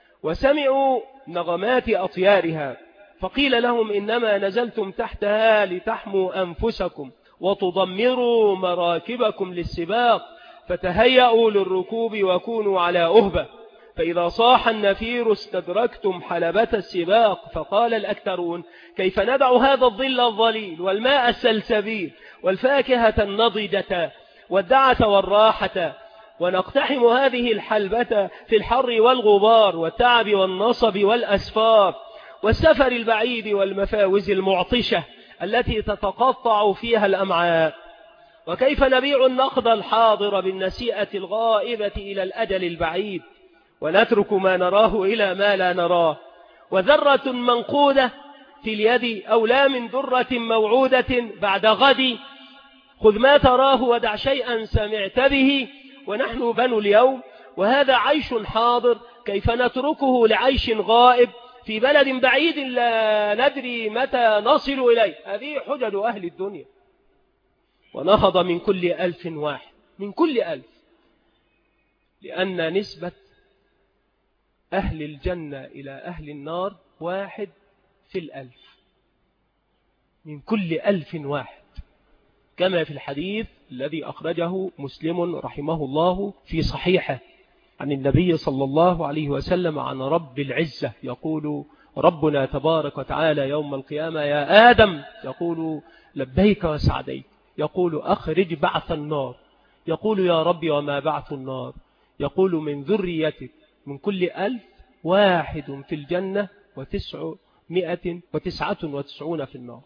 وسمعوا نغمات أطيارها. فقيل لهم: إنما نزلتم تحتها لتحموا أنفسكم وتضمروا مراكبكم للسباق، فتهيأوا للركوب وكونوا على أهبة، فإذا صاح النفير استدركتم حلبة السباق. فقال الأكثرون: كيف ندع هذا الظل الظليل والماء السلسبيل والفاكهة النضجة والدعة والراحة، ونقتحم هذه الحلبة في الحر والغبار والتعب والنصب والأسفار والسفر البعيد والمفاوز المعطشة التي تتقطع فيها الأمعاء؟ وكيف نبيع النقد الحاضر بالنسيئة الغائبة إلى الأجل البعيد، ونترك ما نراه إلى ما لا نراه؟ وذرة منقودة في اليد أولى من درة موعودة بعد غد. خذ ما تراه ودع شيئا سمعت به، ونحن بنو اليوم، وهذا عيش حاضر، كيف نتركه لعيش غائب في بلد بعيد لا ندري متى نصل إليه؟ هذه حجج أهل الدنيا. ونهض من كل 1000 واحد، من كل 1000، لأن نسبة أهل الجنة إلى أهل النار 1 في 1000، من كل 1000 واحد، كما في الحديث الذي أخرجه مسلم رحمه الله في صحيحه عن النبي صلى الله عليه وسلم عن رب العزة، يقول ربنا تبارك وتعالى يوم القيامة: يا آدم، يقول لبيك وسعديك، يقول أخرج بعث النار، يقول يا ربي وما بعث النار؟ يقول من ذريتك من كل 1000 1 في الجنة 999 في النار.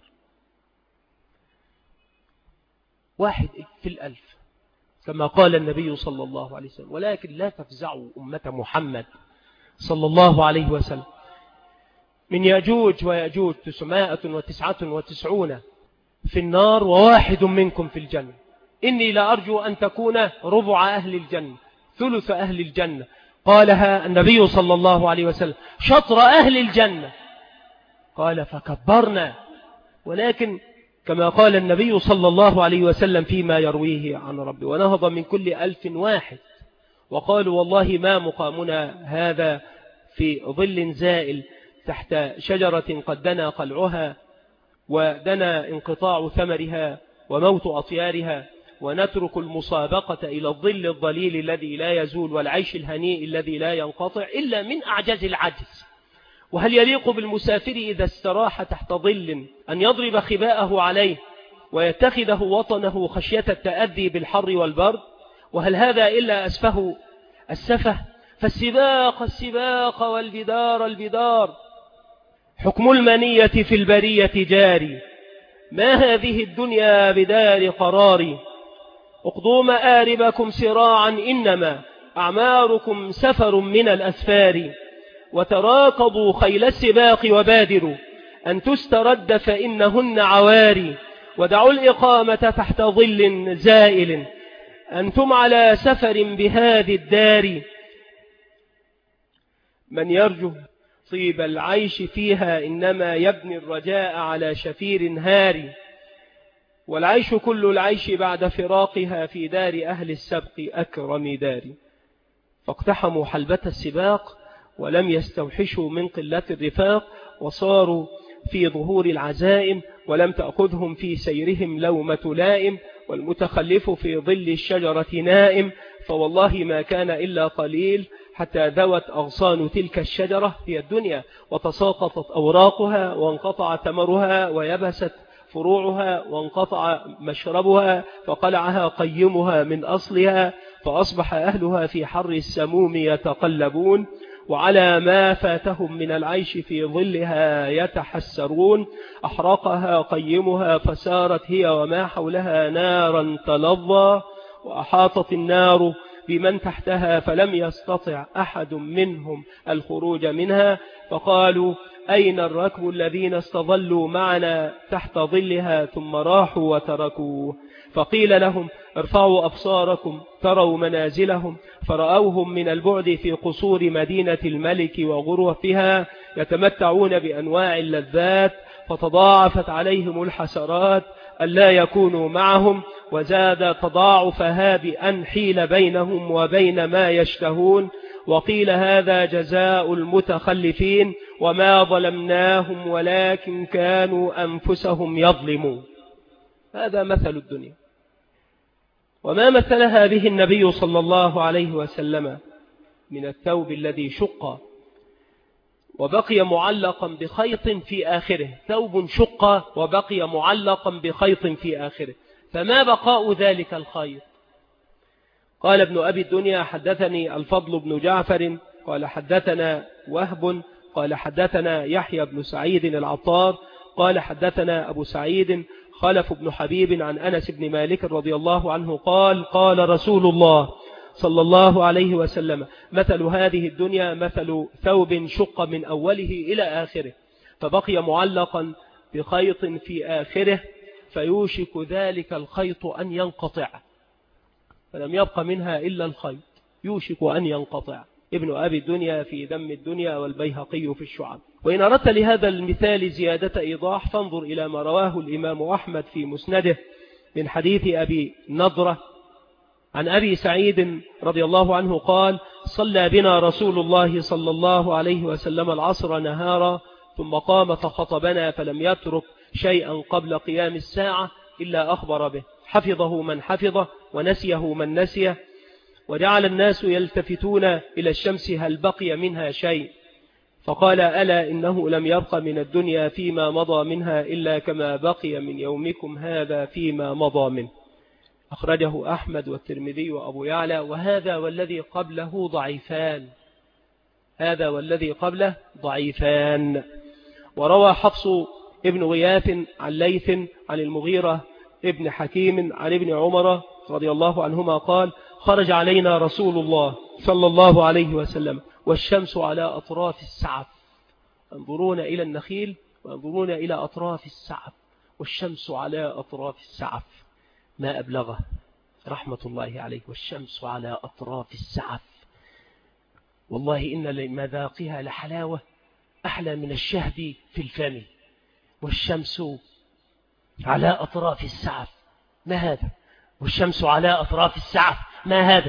1 في 1000 كما قال النبي صلى الله عليه وسلم. ولكن لا تفزعوا أمة محمد صلى الله عليه وسلم، من يأجوج ويأجوج 999 في النار، و1 منكم في الجنة. إني لأرجو أن تكون ربع أهل الجنة، ثلث أهل الجنة. قالها النبي صلى الله عليه وسلم: شطر أهل الجنة. قال: فكبرنا. ولكن كما قال النبي صلى الله عليه وسلم فيما يرويه عن ربه: ونهض من كل 1000 واحد، وقالوا: والله ما مقامنا هذا في ظل زائل تحت شجرة قد دنا قلعها ودنا انقطاع ثمرها وموت أطيارها، ونترك المسابقة إلى الظل الظليل الذي لا يزول والعيش الهنيء الذي لا ينقطع إلا من أعجز العجز. وهل يليق بالمسافر إذا استراح تحت ظل أن يضرب خباءه عليه ويتخذه وطنه خشية التأذي بالحر والبرد؟ وهل هذا إلا أسفه السفه؟ فالسباق السباق والبدار البدار، حكم المنية في البرية جاري، ما هذه الدنيا بدار قرار. اقضوا مآربكم سراعا، إنما أعماركم سفر من الأسفار. وتراكضوا خيل السباق وبادروا أن تسترد فإنهن عواري. ودعوا الإقامة تحت ظل زائل، أنتم على سفر بهذه الدار. من يرجو طيب العيش فيها إنما يبني الرجاء على شفير هاري. والعيش كل العيش بعد فراقها في دار أهل السبق أكرم داري. فاقتحموا حلبة السباق ولم يستوحشوا من قلة الرفاق، وصاروا في ظهور العزائم ولم تأخذهم في سيرهم لومة لائم، والمتخلف في ظل الشجرة نائم، فوالله ما كان إلا قليل حتى ذوت أغصان تلك الشجرة هي الدنيا، وتساقطت أوراقها وانقطع ثمرها ويبست فروعها وانقطع مشربها، فقلعها قيمها من أصلها، فأصبح أهلها في حر السموم يتقلبون، وعلى ما فاتهم من العيش في ظلها يتحسرون. أحرقها قيمها فسارت هي وما حولها نارا تلظى، وأحاطت النار بمن تحتها فلم يستطع أحد منهم الخروج منها، فقالوا أين الركب الذين استظلوا معنا تحت ظلها ثم راحوا وتركوه؟ فقيل لهم ارفعوا أبصاركم تروا منازلهم، فرأوهم من البعد في قصور مدينة الملك وغرفها يتمتعون بأنواع اللذات، فتضاعفت عليهم الحسرات ألا يكونوا معهم، وزاد تضاعفها بأن حيل بينهم وبين ما يشتهون. وقيل هذا جزاء المتخلفين وما ظلمناهم ولكن كانوا أنفسهم يظلمون. هذا مثل الدنيا، وما مثلها به النبي صلى الله عليه وسلم من الثوب الذي شق وبقي معلقا بخيط في آخره، ثوب شق وبقي معلقا بخيط في آخره، فما بقاء ذلك الخيط؟ قال ابن أبي الدنيا حدثني الفضل بن جعفر قال حدثنا وهب قال حدثنا يحيى بن سعيد العطار قال حدثنا أبو سعيد خلف بن حبيب عن أنس بن مالك رضي الله عنه قال قال رسول الله صلى الله عليه وسلم مثل هذه الدنيا مثل ثوب شق من أوله إلى آخره، فبقي معلقا بخيط في آخره، فيوشك ذلك الخيط أن ينقطع، فلم يبق منها إلا الخيط، يوشك أن ينقطع. ابن أبي الدنيا في ذم الدنيا والبيهقي في الشعب. وإن أردت لهذا المثال زيادة إيضاح فانظر إلى ما رواه الإمام أحمد في مسنده من حديث أبي نضرة عن أبي سعيد رضي الله عنه قال صلى بنا رسول الله صلى الله عليه وسلم العصر نهارا، ثم قام فخطبنا فلم يترك شيئا قبل قيام الساعة إلا أخبر به، حفظه من حفظه ونسيه من نسيه، وجعل الناس يلتفتون إلى الشمس هل بقي منها شيء، فقال ألا إنه لم يبق من الدنيا فيما مضى منها إلا كما بقي من يومكم هذا فيما مضى منه. أخرجه أحمد والترمذي وأبو يعلى. وهذا والذي قبله ضعيفان، هذا والذي قبله ضعيفان. وروى حفص ابن غياث عن ليث عن المغيرة ابن حكيم عن ابن عمر رضي الله عنهما قال خرج علينا رسول الله صلى الله عليه وسلم والشمس على أطراف السعف، انظرون إلى النخيل وانظرون إلى أطراف السعف، والشمس على أطراف السعف، ما أبلغه رحمة الله عليه، والشمس على أطراف السعف، والله إن لمذاقها لحلاوة أحلى من الشهد في الفم، والشمس على أطراف السعف، ما هذا؟ والشمس على أطراف السعف، ما هذا؟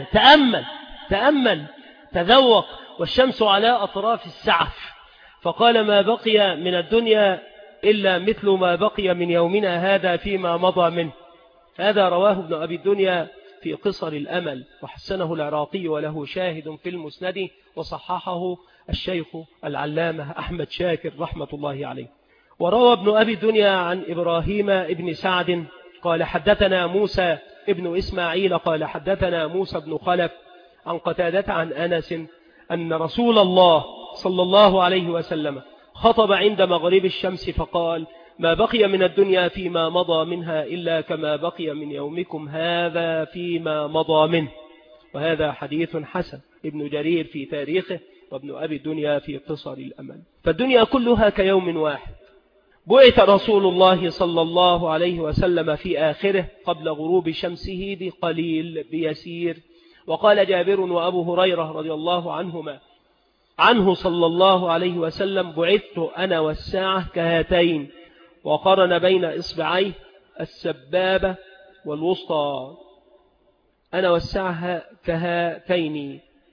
تأمل تذوق، والشمس على أطراف السعف. فقال ما بقي من الدنيا إلا مثل ما بقي من يومنا هذا فيما مضى منه. هذا رواه ابن أبي الدنيا في قصر الأمل، وحسنه العراقي وله شاهد في المسند، وصححه الشيخ العلامة أحمد شاكر رحمة الله عليه. وروى ابن أبي الدنيا عن إبراهيم ابن سعد قال حدثنا موسى ابن إسماعيل قال حدثنا موسى بن خلف عن قتادة عن أنس أن رسول الله صلى الله عليه وسلم خطب عند مغرب الشمس فقال ما بقي من الدنيا فيما مضى منها إلا كما بقي من يومكم هذا فيما مضى منه. وهذا حديث حسن، ابن جرير في تاريخه وابن أبي الدنيا في قصر الأمل. فالدنيا كلها كيوم واحد. بعث رسول الله صلى الله عليه وسلم في آخره قبل غروب شمسه بقليل بيسير. وقال جابر وأبو هريرة رضي الله عنهما عنه صلى الله عليه وسلم بعثت أنا والساعة كهاتين، وقرن بين إصبعيه السبابة والوسطى، أنا والساعة كهاتين.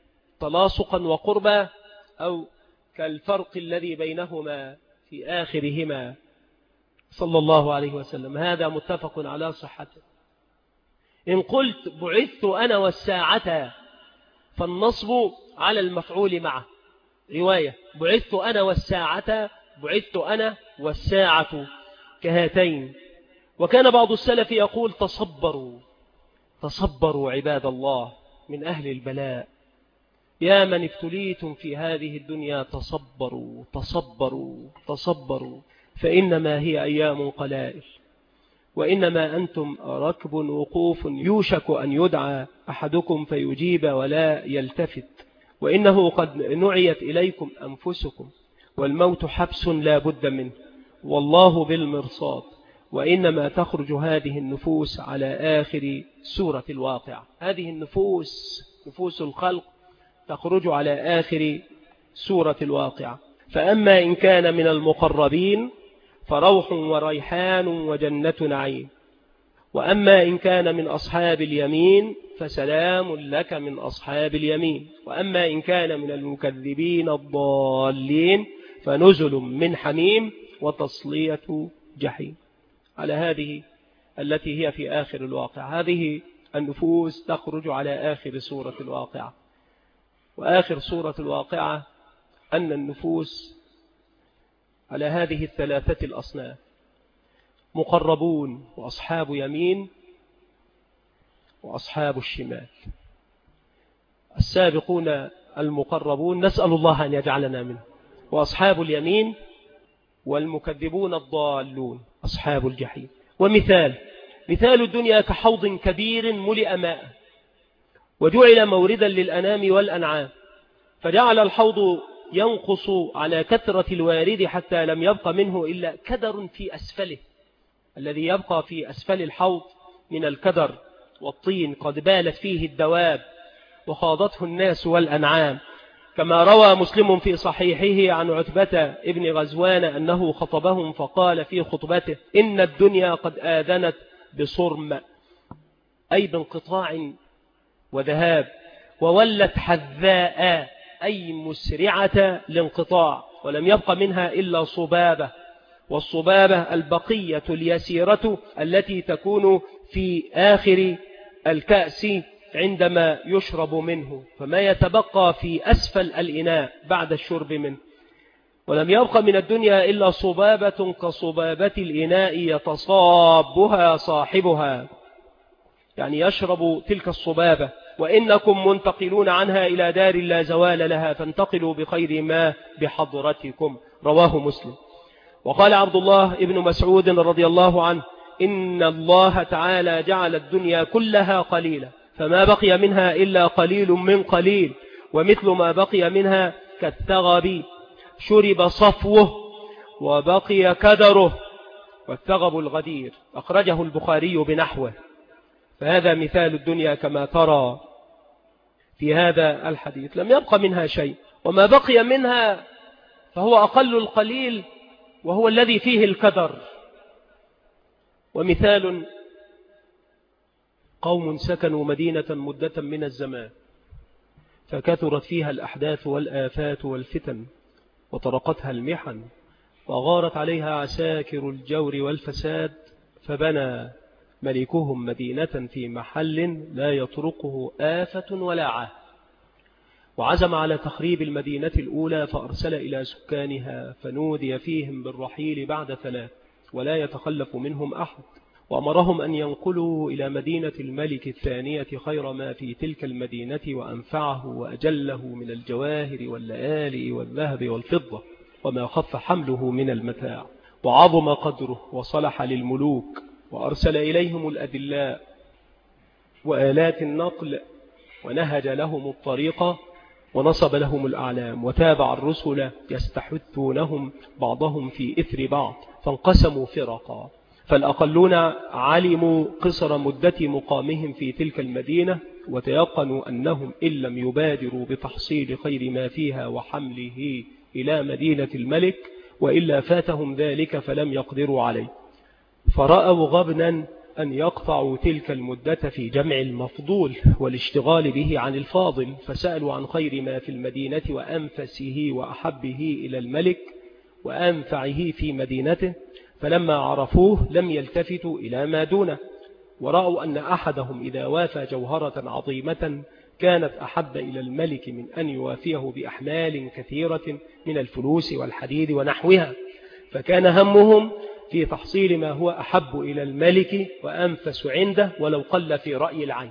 تلاصقا وقربا أو كالفرق الذي بينهما في آخرهما صلى الله عليه وسلم. هذا متفق على صحته. إن قلت بعثت أنا والساعة فالنصب على المفعول معه. رواية بعثت أنا والساعة، بعثت أنا والساعة كهاتين. وكان بعض السلف يقول تصبروا تصبروا عباد الله من أهل البلاء، يا من ابتليتم في هذه الدنيا تصبروا تصبروا تصبروا، فإنما هي أيام قلائل، وإنما أنتم ركب وقوف يوشك أن يدعى أحدكم فيجيب ولا يلتفت، وإنه قد نعيت إليكم أنفسكم، والموت حبس لا بد منه، والله بالمرصاد، وإنما تخرج هذه النفوس على آخر سورة الواقع. هذه النفوس نفوس الخلق تخرج على آخر سورة الواقع. فأما إن كان من المقربين فروح وريحان وجنة نعيم، وأما إن كان من أصحاب اليمين فسلام لك من أصحاب اليمين، وأما إن كان من المكذبين الضالين فنزل من حميم وتصلية جحيم. على هذه التي هي في آخر الواقع. هذه النفوس تخرج على آخر سورة الواقعة. وآخر سورة الواقعة أن النفوس على هذه الثلاثة الأصناف: مقربون وأصحاب يمين وأصحاب الشمال. السابقون المقربون نسأل الله أن يجعلنا منه، وأصحاب اليمين والمكذبون الضالون أصحاب الجحيم. ومثال الدنيا كحوض كبير ملئ ماء، وجعل موردا للأنام والأنعام، فجعل الحوض ينقص على كثرة الوارد حتى لم يبق منه إلا كدر في أسفله. الذي يبقى في أسفل الحوض من الكدر والطين قد بالت فيه الدواب وخاضته الناس والأنعام، كما روى مسلم في صحيحه عن عتبة ابن غزوان أنه خطبهم فقال في خطبته: إن الدنيا قد آذنت بصرم، أي بانقطاع وذهاب، وولت حذاء، أي مسرعة الانقطاع، ولم يبق منها إلا صبابة، والصبابة البقية اليسيرة التي تكون في آخر الكأس عندما يشرب منه، فما يتبقى في أسفل الإناء بعد الشرب منه. ولم يبق من الدنيا إلا صبابة كصبابة الإناء يتصابها صاحبها، يعني يشرب تلك الصبابة. وإنكم منتقلون عنها إلى دار لا زوال لها، فانتقلوا بخير ما بحضرتكم. رواه مسلم. وقال عبد الله ابن مسعود رضي الله عنه: إن الله تعالى جعل الدنيا كلها قليلة، فما بقي منها إلا قليل من قليل، ومثل ما بقي منها كالثغب شرب صفوه وبقي كدره، والثغب الغدير. أخرجه البخاري بنحوه. فهذا مثال الدنيا كما ترى في هذا الحديث، لم يبق منها شيء، وما بقي منها فهو أقل القليل، وهو الذي فيه الكدر. ومثال قوم سكنوا مدينة مدة من الزمان، فكثرت فيها الأحداث والآفات والفتن، وطرقتها المحن، وغارت عليها عساكر الجور والفساد، فبنى ملكهم مدينة في محل لا يطرقه آفة ولا عاه، وعزم على تخريب المدينة الأولى، فأرسل إلى سكانها فنودي فيهم بالرحيل بعد 3 ولا يتخلف منهم أحد، وأمرهم أن ينقلوا إلى مدينة الملك الثانية خير ما في تلك المدينة وأنفعه وأجله من الجواهر واللآلئ والذهب والفضة، وما خف حمله من المتاع، وعظم قدره وصلح للملوك، وأرسل إليهم الأدلاء وآلات النقل، ونهج لهم الطريقة، ونصب لهم الأعلام، وتابع الرسل يستحثونهم بعضهم في إثر بعض، فانقسموا فرقا. فالأقلون علموا قصر مدة مقامهم في تلك المدينة، وتيقنوا أنهم إن لم يبادروا بتحصيل خير ما فيها وحمله إلى مدينة الملك وإلا فاتهم ذلك فلم يقدروا عليه، فرأوا غبنا أن يقطعوا تلك المدة في جمع المفضول والاشتغال به عن الفاضل، فسألوا عن خير ما في المدينة وأنفسه وأحبه إلى الملك وأنفعه في مدينته، فلما عرفوه لم يلتفتوا إلى ما دونه، ورأوا أن أحدهم إذا وافى جوهرة عظيمة كانت أحب إلى الملك من أن يوافيه بأحمال كثيرة من الفلوس والحديد ونحوها، فكان همهم في تحصيل ما هو أحب إلى الملك وأنفس عنده ولو قل في رأي العين.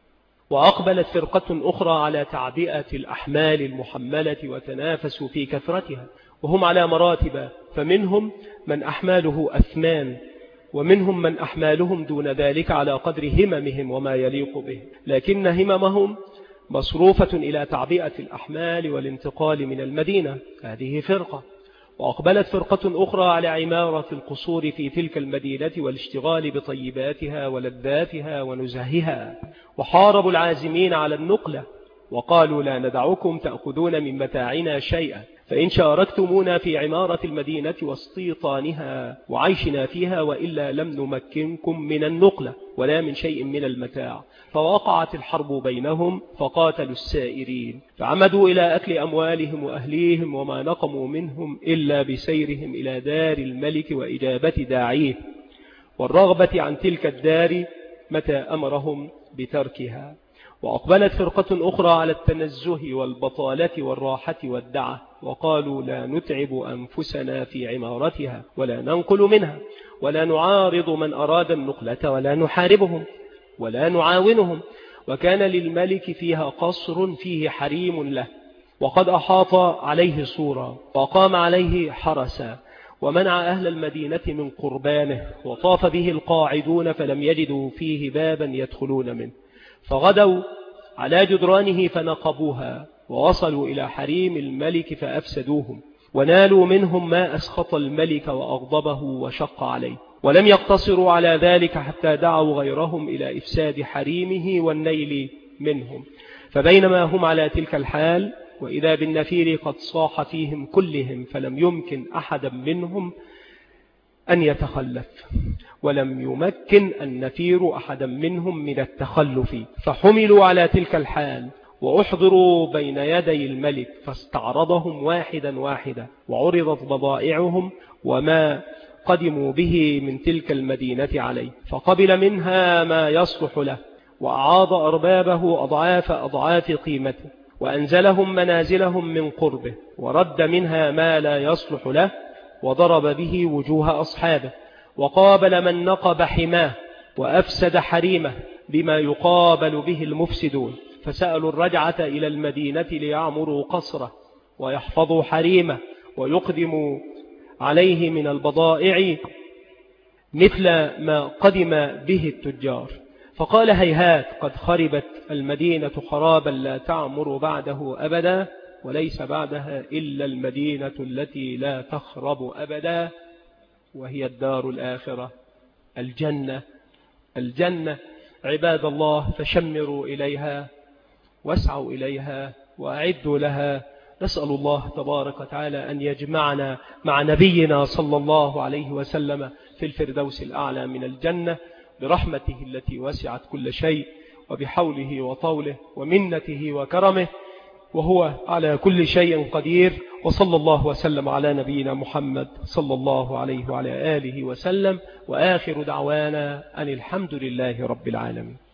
وأقبلت فرقة أخرى على تعبئة الأحمال المحملة وتنافسوا في كثرتها، وهم على مراتب، فمنهم من أحماله أثمان، ومنهم من أحمالهم دون ذلك على قدر هممهم وما يليق به، لكن هممهم مصروفة إلى تعبئة الأحمال والانتقال من المدينة. هذه فرقة. وأقبلت فرقة أخرى على عمارة القصور في تلك المدينة والاشتغال بطيباتها ولذاتها ونزهها، وحاربوا العازمين على النقلة وقالوا لا ندعكم تأخذون من متاعنا شيئا، فإن شاركتمونا في عمارة المدينة واستيطانها وعيشنا فيها، وإلا لم نمكنكم من النقلة ولا من شيء من المتاع. فوقعت الحرب بينهم فقاتلوا السائرين، فعمدوا إلى أكل أموالهم وأهليهم، وما نقموا منهم إلا بسيرهم إلى دار الملك وإجابة داعيه والرغبة عن تلك الدار متى أمرهم بتركها. وأقبلت فرقة أخرى على التنزه والبطالة والراحة والدعة، وقالوا لا نتعب أنفسنا في عمارتها ولا ننقل منها ولا نعارض من أراد النقلة ولا نحاربهم ولا نعاونهم. وكان للملك فيها قصر فيه حريم له، وقد أحاط عليه سورا وقام عليه حرسا، ومنع أهل المدينة من قربانه، وطاف به القاعدون فلم يجدوا فيه بابا يدخلون منه، فغدوا على جدرانه فنقبوها، ووصلوا إلى حريم الملك فأفسدوهم، ونالوا منهم ما أسخط الملك وأغضبه وشق عليه. ولم يقتصروا على ذلك حتى دعوا غيرهم إلى إفساد حريمه والنيل منهم. فبينما هم على تلك الحال وإذا بالنفير قد صاح فيهم كلهم، فلم يمكن أحدا منهم أن يتخلف، ولم يمكن النفير أحدا منهم من التخلف، فحملوا على تلك الحال وأحضروا بين يدي الملك، فاستعرضهم واحدا واحدا، وعرضت بضائعهم وما قدموا به من تلك المدينة عليه، فقبل منها ما يصلح له، وأعاض أربابه أضعاف أضعاف قيمته، وأنزلهم منازلهم من قربه، ورد منها ما لا يصلح له، وضرب به وجوه أصحابه، وقابل من نقب حماه وأفسد حريمه بما يقابل به المفسدون، فسألوا الرجعة إلى المدينة ليعمروا قصره ويحفظوا حريمه ويقدموا عليه من البضائع مثل ما قدم به التجار. فقال هيهات قد خربت المدينة خرابا لا تعمر بعده أبدا، وليس بعدها إلا المدينة التي لا تخرب أبدا، وهي الدار الآخرة، الجنة. الجنة عباد الله، فشمروا إليها واسعوا إليها وأعدوا لها. نسأل الله تبارك وتعالى أن يجمعنا مع نبينا صلى الله عليه وسلم في الفردوس الأعلى من الجنة برحمته التي وسعت كل شيء، وبحوله وطوله ومنته وكرمه، وهو على كل شيء قدير. وصلى الله وسلم على نبينا محمد صلى الله عليه وعلى آله وسلم، وآخر دعوانا أن الحمد لله رب العالمين.